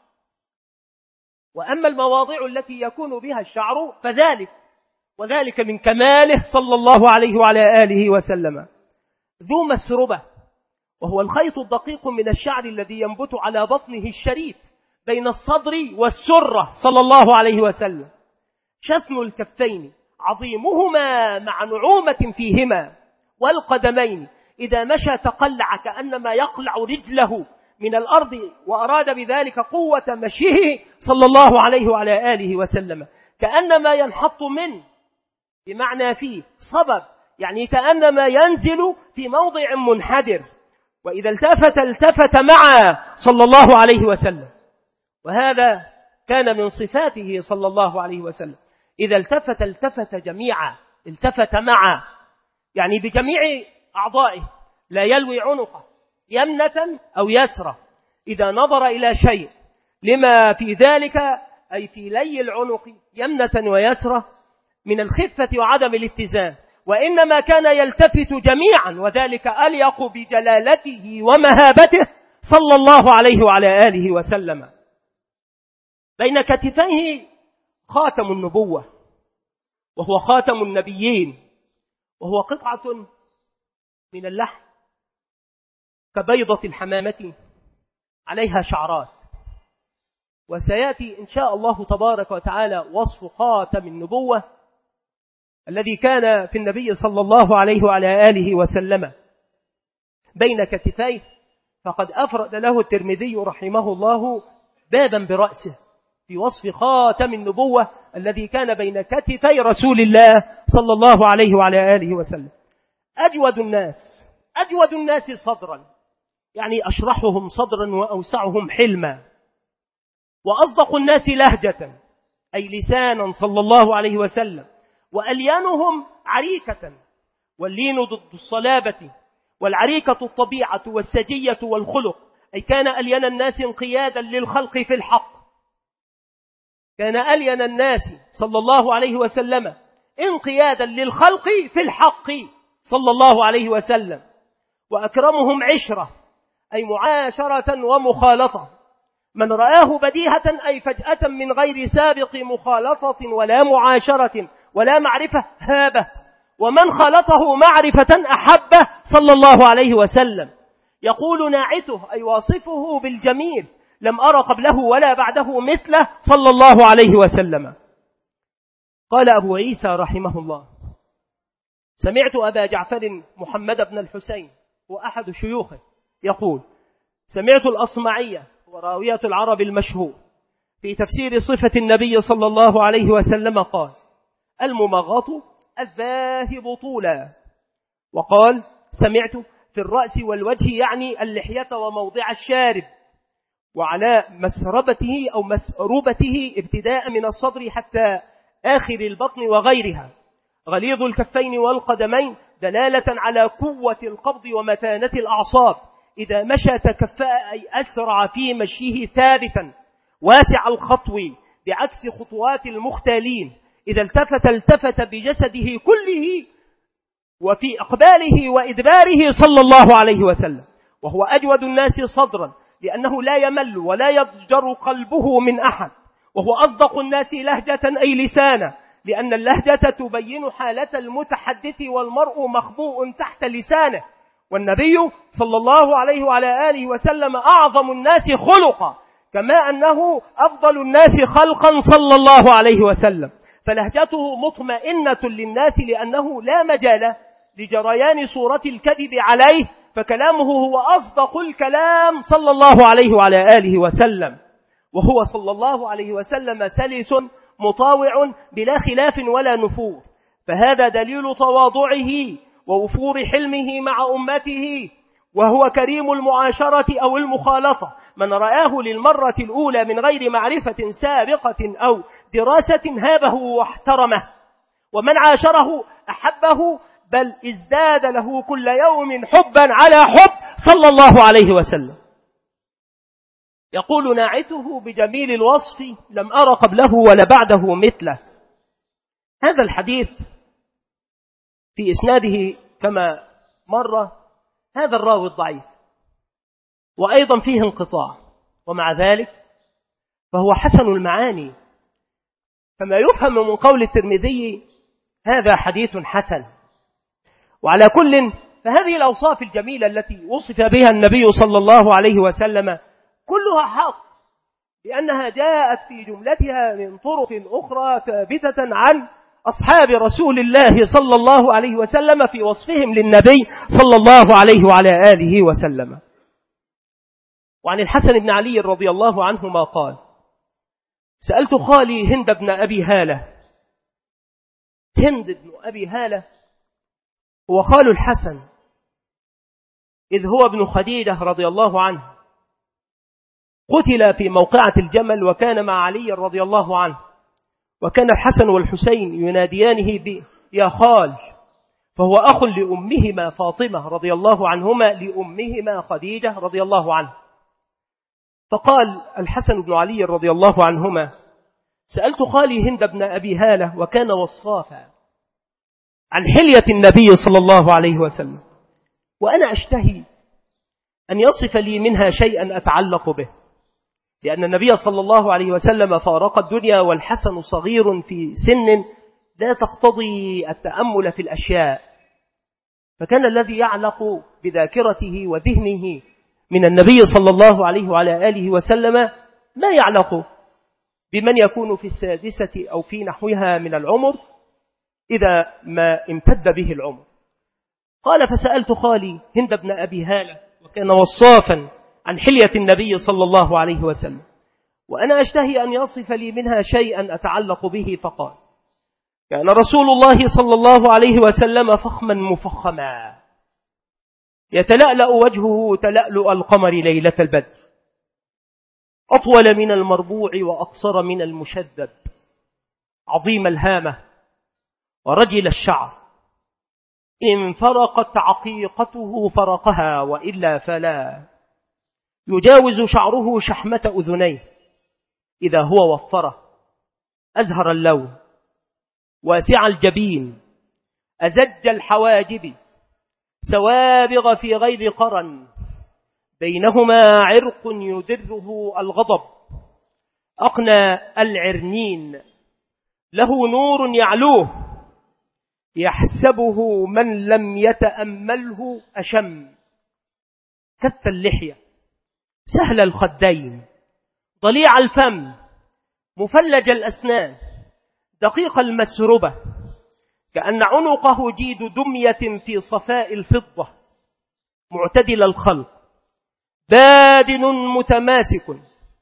وأما المواضع التي يكون بها الشعر وذلك من كماله صلى الله عليه وعلى آله وسلم. ذو مسربة وهو الخيط الدقيق من الشعر الذي ينبت على بطنه الشريف بين الصدر والسرة صلى الله عليه وسلم. شثن الكفين عظيمهما مع نعومة فيهما، والقدمين إذا مشى تقلع كأنما يقلع رجله من الأرض، وأراد بذلك قوة مشيه صلى الله عليه وعلى آله وسلم، كأنما ينحط منه بمعنى فيه صبب، يعني كأنما ينزل في موضع منحدر، وإذا التفت معه صلى الله عليه وسلم، وهذا كان من صفاته صلى الله عليه وسلم، إذا التفت جميعا، التفت معه يعني بجميع أعضائه، لا يلوي عنقه يمنة أو يسرة إذا نظر إلى شيء، لما في ذلك أي في لي العنق يمنة ويسرة من الخفة وعدم الاتزان، وإنما كان يلتفت جميعا، وذلك أليق بجلالته ومهابته صلى الله عليه وعلى آله وسلم. بين كتفيه خاتم النبوة وهو خاتم النبيين، وهو قطعة من اللحم كبيضة الحمامة عليها شعرات، وسيأتي إن شاء الله تبارك وتعالى وصف خاتم النبوة الذي كان في النبي صلى الله عليه وعلى آله وسلم بين كتفيه، فقد أفرد له الترمذي رحمه الله بابا برأسه في وصف خاتم النبوة الذي كان بين كتفي رسول الله صلى الله عليه وعلى آله وسلم. أجود الناس صدرا، يعني أشرحهم صدرا وأوسعهم حلما، وأصدق الناس لهجة أي لسانا صلى الله عليه وسلم، وأليانهم عريكة، واللين ضد الصلابة، والعريكة الطبيعة والسجية والخلق، أي كان ألين الناس انقيادا للخلق في الحق. كان ألين الناس صلى الله عليه وسلم انقيادا للخلق في الحق صلى الله عليه وسلم، وأكرمهم عشرة أي معاشرة ومخالطة. من رآه بديهة أي فجأة من غير سابق مخالطة ولا معاشرة ولا معرفة هابه، ومن خالطه معرفة أحبه صلى الله عليه وسلم. يقول ناعته أي واصفه بالجميل: لم أر قبله ولا بعده مثله صلى الله عليه وسلم. قال أبو عيسى رحمه الله: سمعت أبا جعفر محمد بن الحسين وأحد شيوخه يقول: سمعت الأصمعية وراوية العرب المشهور في تفسير صفة النبي صلى الله عليه وسلم قال: الممغط الذاهب طولا. وقال: سمعت في الرأس والوجه يعني اللحية وموضع الشارب، وعلى مسربته أو مسربته ابتداء من الصدر حتى آخر البطن وغيرها، غليظ الكفين والقدمين دلالة على قوة القبض ومتانة الأعصاب، إذا مشى تكفأ أي أسرع في مشيه ثابتا، واسع الخطو بعكس خطوات المختالين، إذا التفت بجسده كله وفي أقباله وإدباره صلى الله عليه وسلم. وهو أجود الناس صدرا لأنه لا يمل ولا يضجر قلبه من أحد. وهو أصدق الناس لهجة أي لسانا، لأن اللهجة تبين حالة المتحدث والمرء مخبوء تحت لسانه. والنبي صلى الله عليه وعلى آله وسلم أعظم الناس خلقا، كما أنه أفضل الناس خلقا صلى الله عليه وسلم. فلهجته مطمئنة للناس لأنه لا مجال لجريان صورة الكذب عليه، فكلامه هو أصدق الكلام صلى الله عليه وعلى آله وسلم. وهو صلى الله عليه وسلم سلس مطاوع بلا خلاف ولا نفور، فهذا دليل تواضعه ووفور حلمه مع أمته. وهو كريم المعاشرة أو المخالطة، من رآه للمرة الأولى من غير معرفة سابقة أو دراسة هابه واحترمه، ومن عاشره أحبه، بل ازداد له كل يوم حبا على حب صلى الله عليه وسلم. يقول ناعته بجميل الوصف: لم أر قبله ولا بعده مثله. هذا الحديث في إسناده كما مر هذا الراوي الضعيف، وأيضا فيه انقطاع، ومع ذلك فهو حسن المعاني، فما يفهم من قول الترمذي هذا حديث حسن. وعلى كل فهذه الأوصاف الجميلة التي وصف بها النبي صلى الله عليه وسلم كلها حق، لأنها جاءت في جملتها من طرق أخرى ثابتة عن أصحاب رسول الله صلى الله عليه وسلم في وصفهم للنبي صلى الله عليه وعلى آله وسلم. وعن الحسن بن علي رضي الله عنهما قال: سألت خالي هند بن أبي هالة. هند بن أبي هالة هو خال الحسن، إذ هو ابن خديجة رضي الله عنه، قتل في موقعة الجمل وكان مع علي رضي الله عنه، وكان الحسن والحسين يناديانه يا خال، فهو أخ لأمهما فاطمة رضي الله عنهما لأمهما خديجة رضي الله عنه. فقال الحسن بن علي رضي الله عنهما: سألت خالي هند بن أبي هالة وكان وصافا عن حلية النبي صلى الله عليه وسلم، وأنا أشتهي أن يصف لي منها شيئا أتعلق به، لأن النبي صلى الله عليه وسلم فارق الدنيا والحسن صغير في سن لا تقتضي التأمل في الأشياء، فكان الذي يعلق بذاكرته وذهنه من النبي صلى الله عليه وعلى آله وسلم ما يعلق بمن يكون في السادسة أو في نحوها من العمر إذا ما امتد به العمر. قال: فسألت خالي هند بن أبي هالة وكان وصافا عن حلية النبي صلى الله عليه وسلم، وأنا أشتهي أن يصف لي منها شيئا أتعلق به، فقال: كان رسول الله صلى الله عليه وسلم فخما مفخما، يتلألأ وجهه تلألؤ القمر ليلة البدر، أطول من المربوع وأقصر من المشدد، عظيم الهامة ورجل الشعر، إن فرقت عقيقته فرقها وإلا فلا. يجاوز شعره شحمة أذنيه إذا هو وفره، أزهر اللون، واسع الجبين، أزج الحواجب، سوابغ في غير قرن، بينهما عرق يدره الغضب، أقنى العرنين، له نور يعلوه، يحسبه من لم يتأمله أشم. كث اللحية، سهل الخدين، ضليع الفم، مفلج الأسنان، دقيق المسربة، كأن عنقه جيد دمية في صفاء الفضة، معتدل الخلق، بادن متماسك،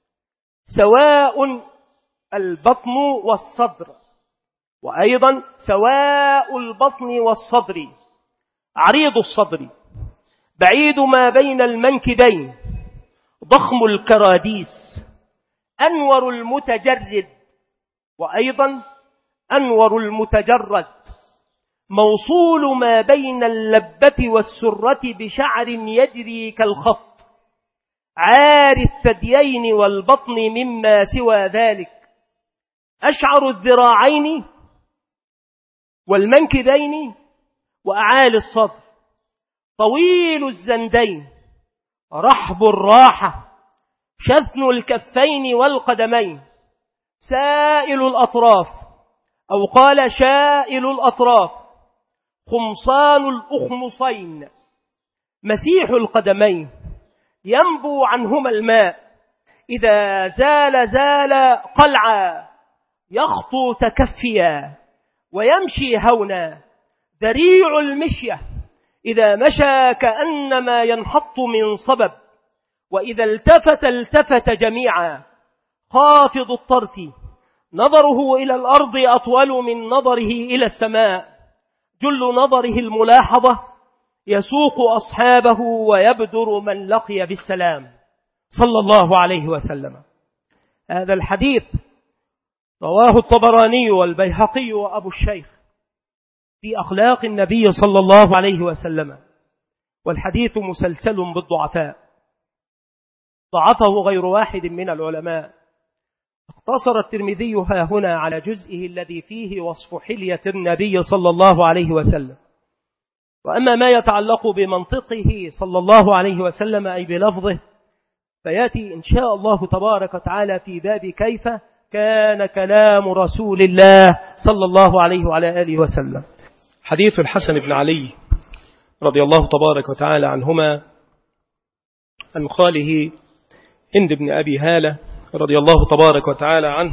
سواء البطن والصدر، وأيضا سواء البطن والصدر، عريض الصدر، بعيد ما بين المنكبين، ضخم الكراديس، أنور المتجرد، وأيضا أنور المتجرد، موصول ما بين اللبة والسرة بشعر يجري كالخط، عار الثديين والبطن مما سوى ذلك، أشعر الذراعين والمنكبين وأعالي الصدر، طويل الزندين، رحب الراحة، شثن الكفين والقدمين، سائل الأطراف، أو قال شائل الأطراف، خمصان الأخمصين، مسيح القدمين، ينبو عنهما الماء، إذا زال قلعا، يخطو تكفيا ويمشي هونا، ذريع المشية، إذا مشى كأنما ينحط من صبب، وإذا التفت جميعا، خافض الطرف، نظره إلى الأرض أطول من نظره إلى السماء، جل نظره الملاحظة، يسوق أصحابه ويبدر من لقي بالسلام، صلى الله عليه وسلم. هذا الحديث رواه الطبراني والبيهقي وأبو الشيخ في أخلاق النبي صلى الله عليه وسلم، والحديث مسلسل بالضعفاء، ضعفه غير واحد من العلماء. اقتصر الترمذي هنا على جزئه الذي فيه وصف حلية النبي صلى الله عليه وسلم، وأما ما يتعلق بمنطقه صلى الله عليه وسلم أي بلفظه فيأتي إن شاء الله تبارك وتعالى في باب كيف كان كلام رسول الله صلى الله عليه وعلى آله وسلم. حديث الحسن بن علي رضي الله تبارك وتعالى عنهما عن خاله هند بن أبي هالة رضي الله تبارك وتعالى عنه،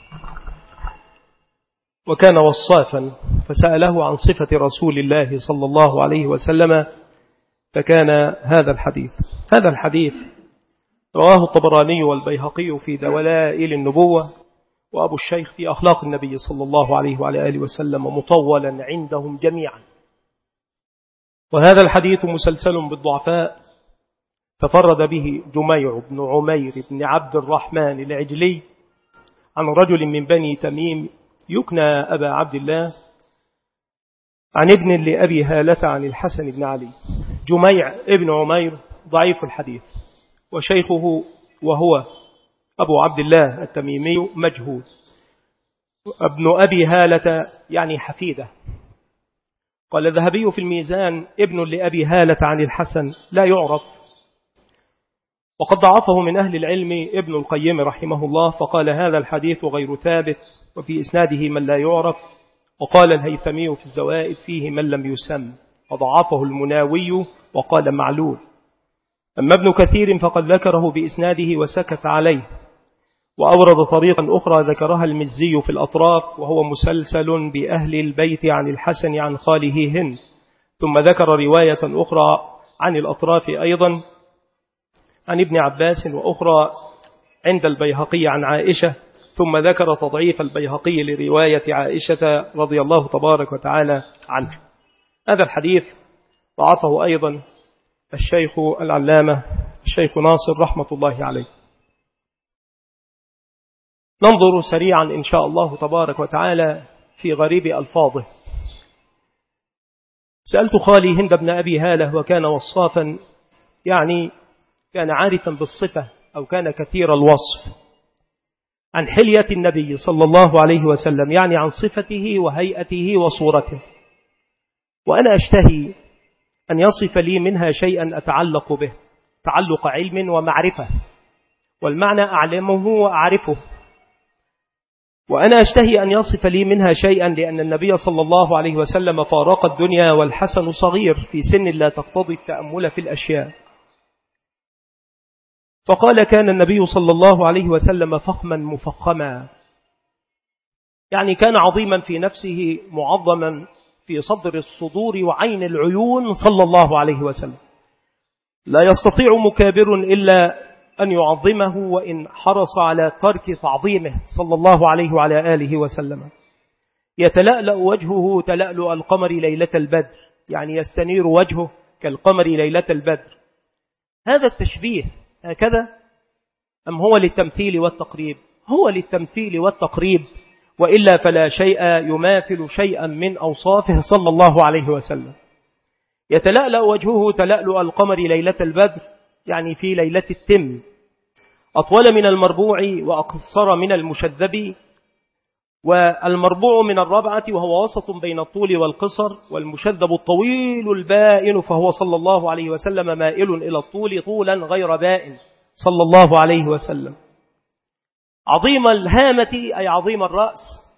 وكان وصافا، فسأله عن صفة رسول الله صلى الله عليه وسلم، فكان هذا الحديث رواه الطبراني والبيهقي في دلائل النبوة، وأبو الشيخ في أخلاق النبي صلى الله عليه وعلى آله وسلم، مطولا عندهم جميعا. وهذا الحديث مسلسل بالضعفاء، تفرد به جميع بن عمير بن عبد الرحمن العجلي عن رجل من بني تميم يكنى أبا عبد الله، عن ابن لأبي هالة عن الحسن بن علي. جميع ابن عمير ضعيف الحديث، وشيخه وهو أبو عبد الله التميمي مجهول. ابن أبي هالة يعني حفيدة. قال الذهبي في الميزان ابن لأبي هالة عن الحسن لا يعرف، وقد ضعفه من أهل العلم ابن القيم رحمه الله، فقال هذا الحديث غير ثابت وفي إسناده من لا يعرف. وقال الهيثمي في الزوائد فيه من لم يسم، وضعفه المناوي وقال معلول. أما ابن كثير فقد ذكره بإسناده وسكت عليه، وأورد طريقا أخرى ذكرها المزي في الأطراف، وهو مسلسل بأهل البيت عن الحسن عن خاله هند. ثم ذكر رواية أخرى عن الأطراف أيضا عن ابن عباس، وأخرى عند البيهقي عن عائشة. ثم ذكر تضعيف البيهقي لرواية عائشة رضي الله تبارك وتعالى عنه. هذا الحديث ضعفه أيضا الشيخ العلامة الشيخ ناصر رحمة الله عليه. ننظر سريعا إن شاء الله تبارك وتعالى في غريب ألفاظه. سألت خالي هند بن أبي هالة وكان وصافا، يعني كان عارفا بالصفة أو كان كثير الوصف، عن حلية النبي صلى الله عليه وسلم، يعني عن صفته وهيئته وصورته، وأنا أشتهي أن يصف لي منها شيئا أتعلق به تعلق علم ومعرفة، والمعنى أعلمه وأعرفه، وأنا أشتهي أن يصف لي منها شيئا لأن النبي صلى الله عليه وسلم فارق الدنيا والحسن صغير في سن لا تقتضي التأمل في الأشياء. فقال: كان النبي صلى الله عليه وسلم فخما مفخما، يعني كان عظيما في نفسه معظما في صدر الصدور وعين العيون صلى الله عليه وسلم، لا يستطيع مكابر إلا أن يعظمه وإن حرص على ترك تعظيمه صلى الله عليه وعلى آله وسلم. يتلألأ وجهه تلألؤ القمر ليلة البدر، يعني يستنير وجهه كالقمر ليلة البدر. هذا التشبيه هكذا أم هو للتمثيل والتقريب؟ هو للتمثيل والتقريب، وإلا فلا شيء يماثل شيئا من أوصافه صلى الله عليه وسلم. يتلألأ وجهه تلألؤ القمر ليلة البدر، يعني في ليلة التم، أطول من المربوع وأقصر من المشذب، والمربوع من الربعة وهو وسط بين الطول والقصر، والمشذب الطويل البائن، فهو صلى الله عليه وسلم مائل إلى الطول طولا غير بائن صلى الله عليه وسلم. عظيم الهامة أي عظيم الرأس،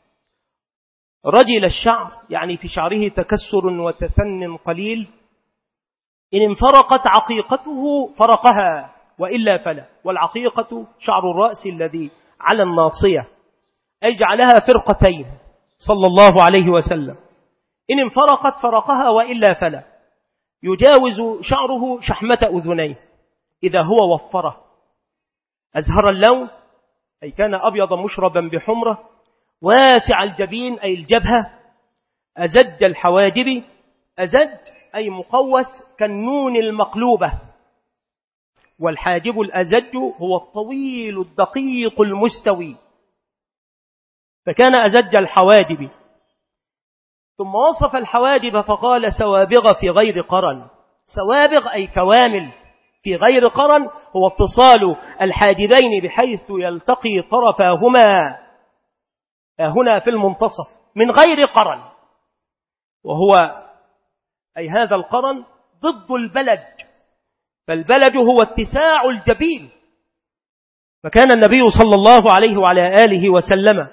رجل الشعر، يعني في شعره تكسر وتثن قليل، إن انفرقت عقيقته فرقها وإلا فلا. والعقيقة شعر الرأس الذي على الناصية، أي جعلها فرقتين صلى الله عليه وسلم، إن انفرقت فرقها وإلا فلا. يجاوز شعره شحمة أذنيه إذا هو وفره، أزهر اللون أي كان أبيض مشربا بحمرة، واسع الجبين أي الجبهة، أزج الحواجب، أزج أي مقوس كالنون المقلوبة، والحاجب الأزج هو الطويل الدقيق المستوي، فكان أزج الحواجب. ثم وصف الحواجب فقال: سوابغ في غير قرن. سوابغ أي كوامل، في غير قرن هو اتصال الحاجبين بحيث يلتقي طرفاهما هنا في المنتصف من غير قرن، وهو أي هذا القرن ضد البلج، فالبلج هو اتساع الجبين. فكان النبي صلى الله عليه وعلى آله وسلم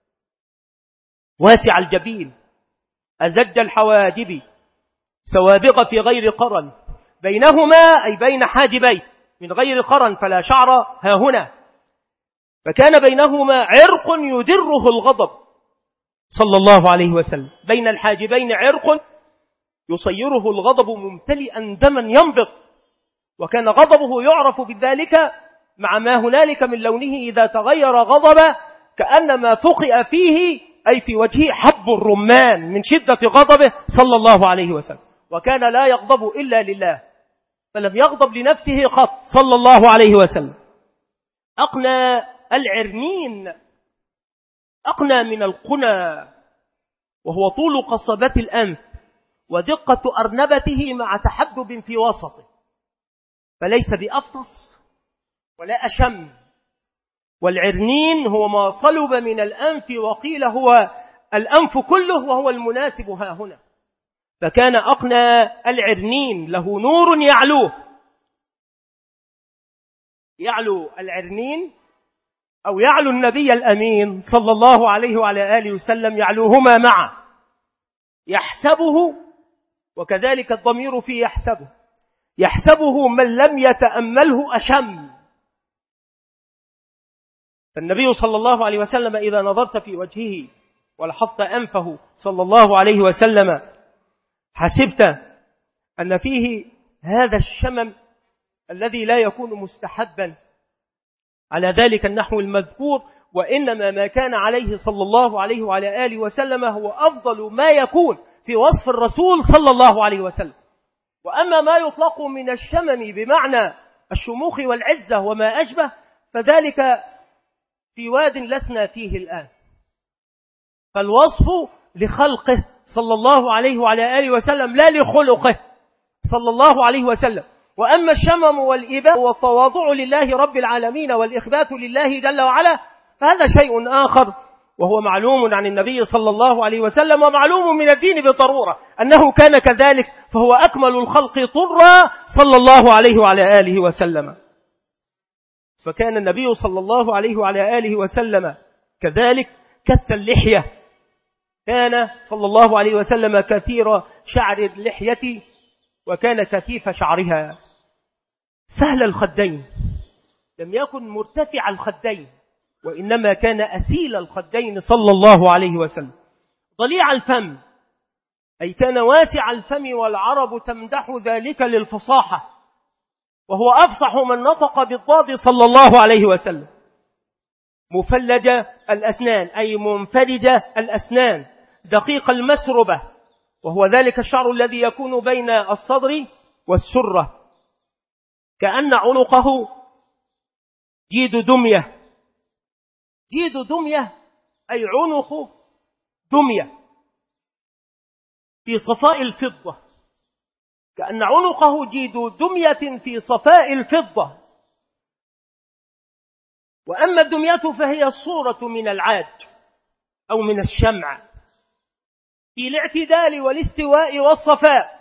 واسع الجبين، أزج الحواجب، سوابغ في غير قرن، بينهما أي بين حاجبين من غير قرن فلا شعر ها هنا، فكان بينهما عرق يدره الغضب صلى الله عليه وسلم، بين الحاجبين عرق يصيره الغضب ممتلئا دما ينبض، وكان غضبه يعرف بذلك مع ما هنالك من لونه إذا تغير غضب كأنما فقئ فيه أي في وجهه حب الرمان من شدة غضبه صلى الله عليه وسلم، وكان لا يغضب إلا لله، فلم يغضب لنفسه قط صلى الله عليه وسلم. أقنى العرنين، أقنى من القنى، وهو طول قصبة الأنف ودقة أرنبته مع تحدب في وسطه، فليس بأفطس ولا أشم. والعرنين هو ما صلب من الأنف، وقيل هو الأنف كله وهو المناسب ها هنا، فكان أقنى العرنين له نور يعلوه، يعلو العرنين أو يعلو النبي الأمين صلى الله عليه وعلى آله وسلم، يعلوهما معا، يحسبه، وكذلك الضمير فيه يحسبه، يحسبه من لم يتأمله أشم. فالنبي صلى الله عليه وسلم إذا نظرت في وجهه ولحظت أنفه صلى الله عليه وسلم حسبت أن فيه هذا الشمم الذي لا يكون مستحبا على ذلك النحو المذكور، وإنما ما كان عليه صلى الله عليه وعلى آله وسلم هو أفضل ما يكون في وصف الرسول صلى الله عليه وسلم. وأما ما يطلق من الشمم بمعنى الشموخ والعزة وما أشبه فذلك في واد لسنا فيه الآن، فالوصف لخلقه صلى الله عليه وعلى آله وسلم لا لخلقه صلى الله عليه وسلم. وأما الشمم والإباء والتواضع لله رب العالمين والإخبات لله جل وعلا فهذا شيء آخر، وهو معلوم عن النبي صلى الله عليه وسلم ومعلوم من الدين بالضرورة أنه كان كذلك، فهو أكمل الخلق طرا صلى الله عليه وعلى آله وسلم. فكان النبي صلى الله عليه وعلى آله وسلم كذلك كث اللحية، كان صلى الله عليه وسلم كثير شعر اللحية وكان كثيف شعرها، سهل الخدين، لم يكن مرتفع الخدين، وإنما كان أسيل الخدين صلى الله عليه وسلم. ضليع الفم، أي كان واسع الفم، والعرب تمدح ذلك للفصاحة، وهو أفصح من نطق بالضاد صلى الله عليه وسلم. مفلج الأسنان، أي منفرج الأسنان. دقيق المسربة، وهو ذلك الشعر الذي يكون بين الصدر والسرة، كأن عنقه جيد دمية. جيد دمية أي عنق دمية في صفاء الفضة، كأن عنقه جيد دمية في صفاء الفضة. وأما الدمية فهي الصورة من العاج أو من الشمع في الاعتدال والاستواء والصفاء.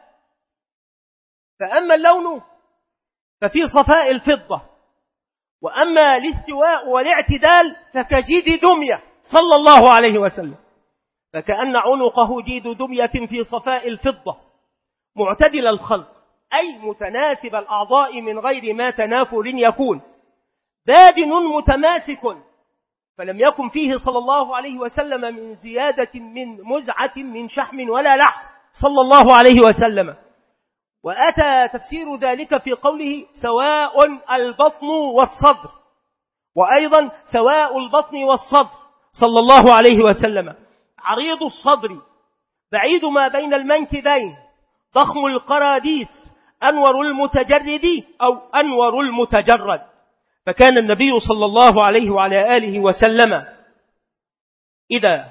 فأما اللون ففي صفاء الفضة، وأما الاستواء والاعتدال فكجيد دمية صلى الله عليه وسلم. فكأن عنقه جيد دمية في صفاء الفضة، معتدل الخلق، أي متناسب الأعضاء من غير ما تنافر يكون، بادن متماسك، فلم يكن فيه صلى الله عليه وسلم من زيادة من مزعة من شحم ولا لحم صلى الله عليه وسلم. وأتى تفسير ذلك في قوله سواء البطن والصدر، وأيضا سواء البطن والصدر صلى الله عليه وسلم. عريض الصدر، بعيد ما بين المنكبين، ضخم القراديس، أنور المتجرد أو أنور المتجرد. فكان النبي صلى الله عليه وعلى آله وسلم إذا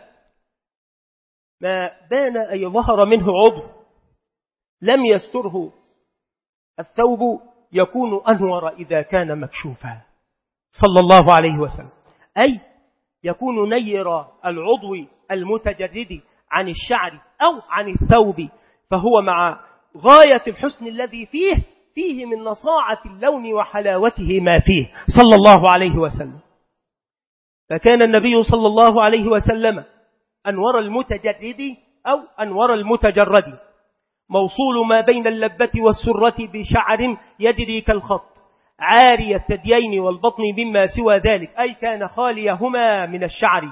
ما بان أي ظهر منه عضو لم يستره الثوب يكون أنور إذا كان مكشوفا صلى الله عليه وسلم، أي يكون نير العضو المتجرد عن الشعر أو عن الثوب، فهو مع غاية الحسن الذي فيه من نصاعة اللون وحلاوته ما فيه صلى الله عليه وسلم. فكان النبي صلى الله عليه وسلم أنور المتجرد أو أنور المتجرد، موصول ما بين اللبة والسرة بشعر يجري كالخط، عاري الثديين والبطن مما سوى ذلك، أي كان خاليهما من الشعر،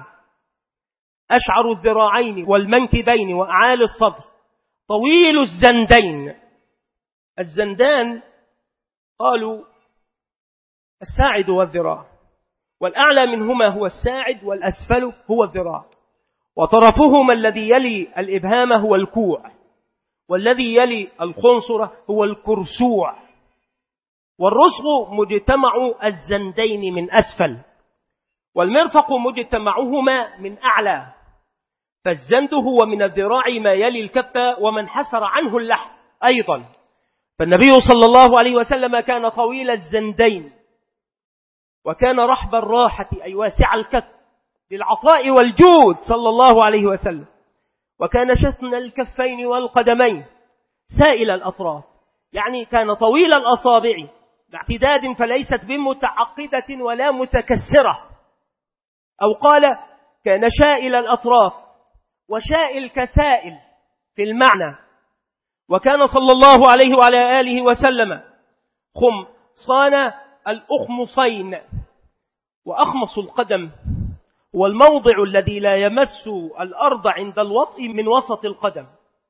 أشعر الذراعين والمنكبين وأعالي الصدر، طويل الزندين. الزندان قالوا الساعد والذراع، والأعلى منهما هو الساعد والأسفل هو الذراع، وطرفهما الذي يلي الإبهام هو الكوع، والذي يلي الخنصرة هو الكرسوع، والرسغ مجتمع الزندين من أسفل، والمرفق مجتمعهما من أعلى. فالزند هو من الذراع ما يلي الكف ومن حسر عنه اللحم أيضا. فالنبي صلى الله عليه وسلم كان طويل الزندين، وكان رحب الراحة أي واسع الكف للعطاء والجود صلى الله عليه وسلم، وكان شتن الكفين والقدمين سائل الأطراف، يعني كان طويل الأصابع باعتداد فليست بمتعقدة ولا متكسرة، أو قال كان شائل الأطراف وشائل كسائل في المعنى. وكان صلى الله عليه وعلى آله وسلم خمصان الأخمصين، وأخمص القدم هو الموضع الذي لا يمس الأرض عند الوطء من وسط القدم،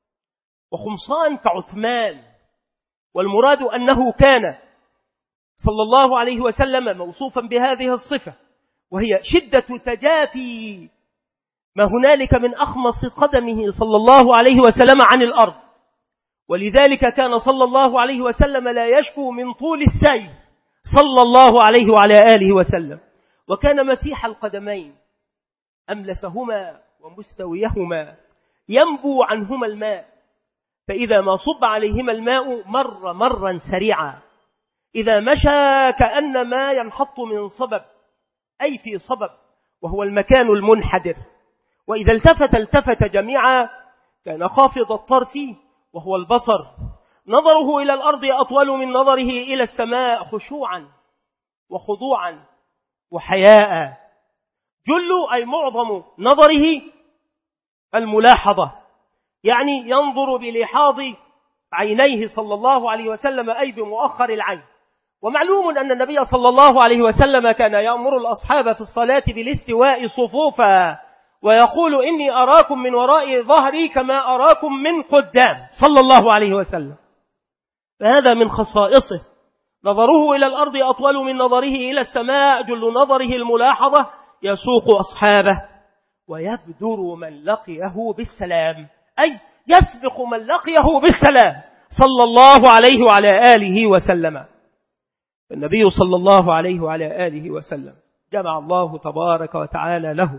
وخمصان كعثمان. والمراد أنه كان صلى الله عليه وسلم موصوفا بهذه الصفة، وهي شدة تجافي ما هنالك من أخمص قدمه صلى الله عليه وسلم عن الأرض، ولذلك كان صلى الله عليه وسلم لا يشكو من طول السير صلى الله عليه وعلى آله وسلم. وكان مسيح القدمين، أملسهما ومستويهما، ينبو عنهما الماء، فإذا ما صب عليهما الماء مر مرا سريعا، إذا مشى كأنما ينحط من صبب، أي في صبب وهو المكان المنحدر، وإذا التفت جميعا، كان خافض الطرف وهو البصر، نظره إلى الأرض أطول من نظره إلى السماء، خشوعا وخضوعا وحياء. جل أي معظم نظره الملاحظة، يعني ينظر بلحاظ عينيه صلى الله عليه وسلم، أي بمؤخر العين. ومعلوم أن النبي صلى الله عليه وسلم كان يأمر الأصحاب في الصلاة بالاستواء صفوفا، ويقول إني أراكم من وراء ظهري كما أراكم من قدام، صلى الله عليه وسلم. فهذا من خصائصه، نظره إلى الأرض أطول من نظره إلى السماء، جل نظره الملاحظة، يسوق أصحابه ويبدر من لقيه بالسلام، أي يسبق من لقيه بالسلام، صلى الله عليه وعلى آله وسلم. النبي صلى الله عليه وعلى آله وسلم جمع الله تبارك وتعالى له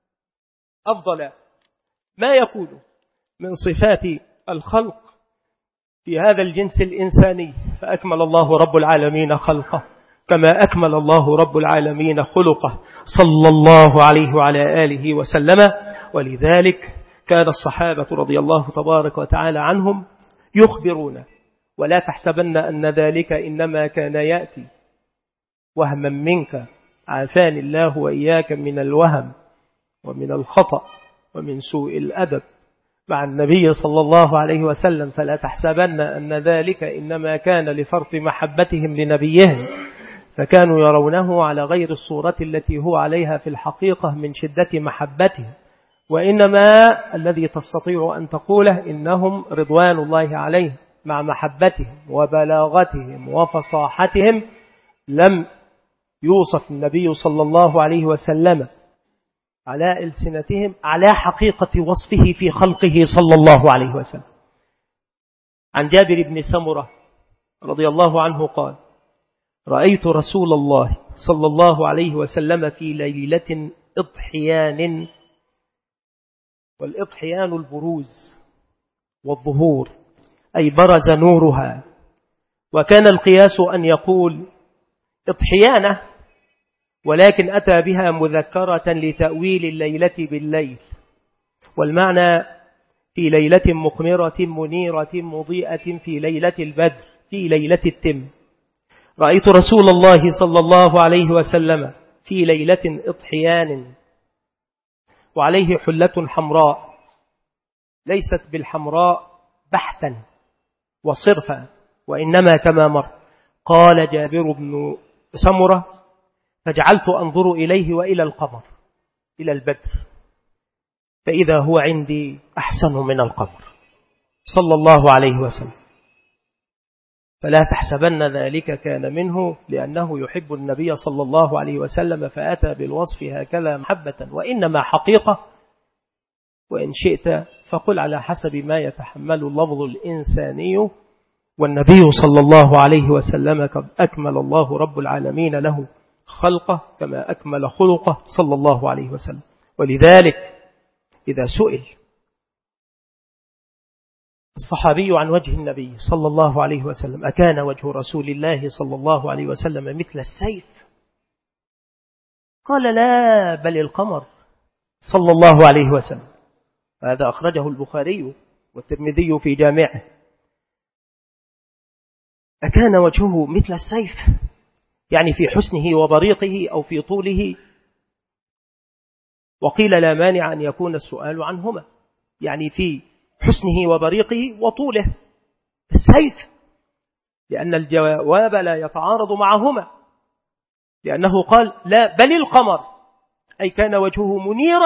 أفضل ما يكون من صفات الخلق في هذا الجنس الإنساني، فأكمل الله رب العالمين خلقه كما أكمل الله رب العالمين خلقه، صلى الله عليه وعلى آله وسلم. ولذلك كان الصحابة رضي الله تبارك وتعالى عنهم يخبرون: ولا تحسبن أن ذلك إنما كان يأتي وهما منك، عافاني الله وإياك من الوهم ومن الخطأ ومن سوء الأدب مع النبي صلى الله عليه وسلم. فلا تحسبن أن ذلك إنما كان لفرط محبتهم لنبيهم، فكانوا يرونه على غير الصورة التي هو عليها في الحقيقة من شدة محبتهم، وإنما الذي تستطيع أن تقوله إنهم رضوان الله عليهم مع محبتهم وبلاغتهم وفصاحتهم لم يوصف النبي صلى الله عليه وسلم على ألسنتهم على حقيقة وصفه في خلقه صلى الله عليه وسلم. عن جابر بن سمرة رضي الله عنه قال: رأيت رسول الله صلى الله عليه وسلم في ليلة إضحيان، والإضحيان البروز والظهور، أي برز نورها، وكان القياس أن يقول إضحيانه، ولكن أتى بها مذكرة لتأويل الليلة بالليل، والمعنى في ليلة مقمرة منيرة مضيئة، في ليلة البدر، في ليلة التم. رأيت رسول الله صلى الله عليه وسلم في ليلة إضحيان وعليه حلة حمراء، ليست بالحمراء بحثا وصرفا، وإنما كما مر. قال جابر بن سمرة: فجعلت أنظر إليه وإلى القمر، إلى البدر، فإذا هو عندي أحسن من القمر، صلى الله عليه وسلم. فلا تحسبن ذلك كان منه لأنه يحب النبي صلى الله عليه وسلم فأتى بالوصف هكذا محبة، وإنما حقيقة. وإن شئت فقل على حسب ما يتحمل اللفظ الإنساني، والنبي صلى الله عليه وسلم قد أكمل الله رب العالمين له خلقه كما أكمل خلقه صلى الله عليه وسلم. ولذلك إذا سئل الصحابي عن وجه النبي صلى الله عليه وسلم: أكان وجه رسول الله صلى الله عليه وسلم مثل السيف؟ قال: لا، بل القمر، صلى الله عليه وسلم. هذا أخرجه البخاري والترمذي في جامعه. أكان وجهه مثل السيف، يعني في حسنه وبريقه أو في طوله، وقيل لا مانع أن يكون السؤال عنهما، يعني في حسنه وبريقه وطوله السيف، لأن الجواب لا يتعارض معهما، لأنه قال: لا، بل القمر، أي كان وجهه منيرا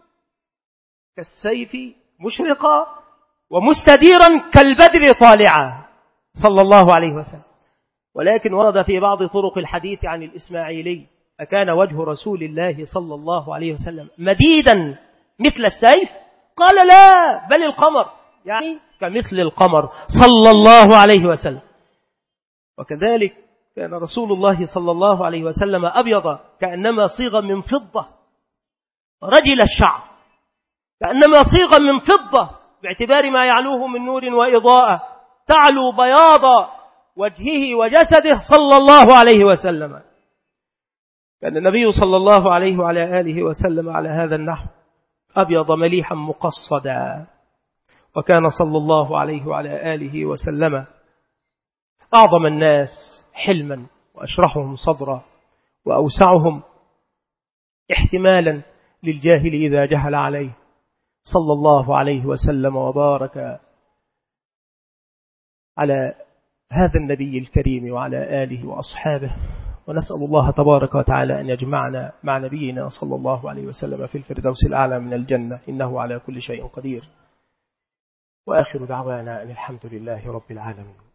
كالسيف مشرقا ومستديرا كالبدر طالعا، صلى الله عليه وسلم. ولكن ورد في بعض طرق الحديث عن الإسماعيلي: أكان وجه رسول الله صلى الله عليه وسلم مديدا مثل السيف؟ قال: لا، بل القمر، يعني كمثل القمر، صلى الله عليه وسلم. وكذلك كان رسول الله صلى الله عليه وسلم أبيض كأنما صيغ من فضة، رجل الشعر، كأنما صيغا من فضة باعتبار ما يعلوه من نور وإضاءة تعلو بياض وجهه وجسده صلى الله عليه وسلم. كان النبي صلى الله عليه وعلى آله وسلم على هذا النحو أبيض مليحا مقصدا. وكان صلى الله عليه وعلى آله وسلم أعظم الناس حلما وأشرحهم صدرا وأوسعهم احتمالا للجاهل إذا جهل عليه، صلى الله عليه وسلم وبارك على هذا النبي الكريم وعلى آله وأصحابه. ونسأل الله تبارك وتعالى أن يجمعنا مع نبينا صلى الله عليه وسلم في الفردوس الأعلى من الجنة، إنه على كل شيء قدير. وآخر دعوانا أن الحمد لله رب العالمين.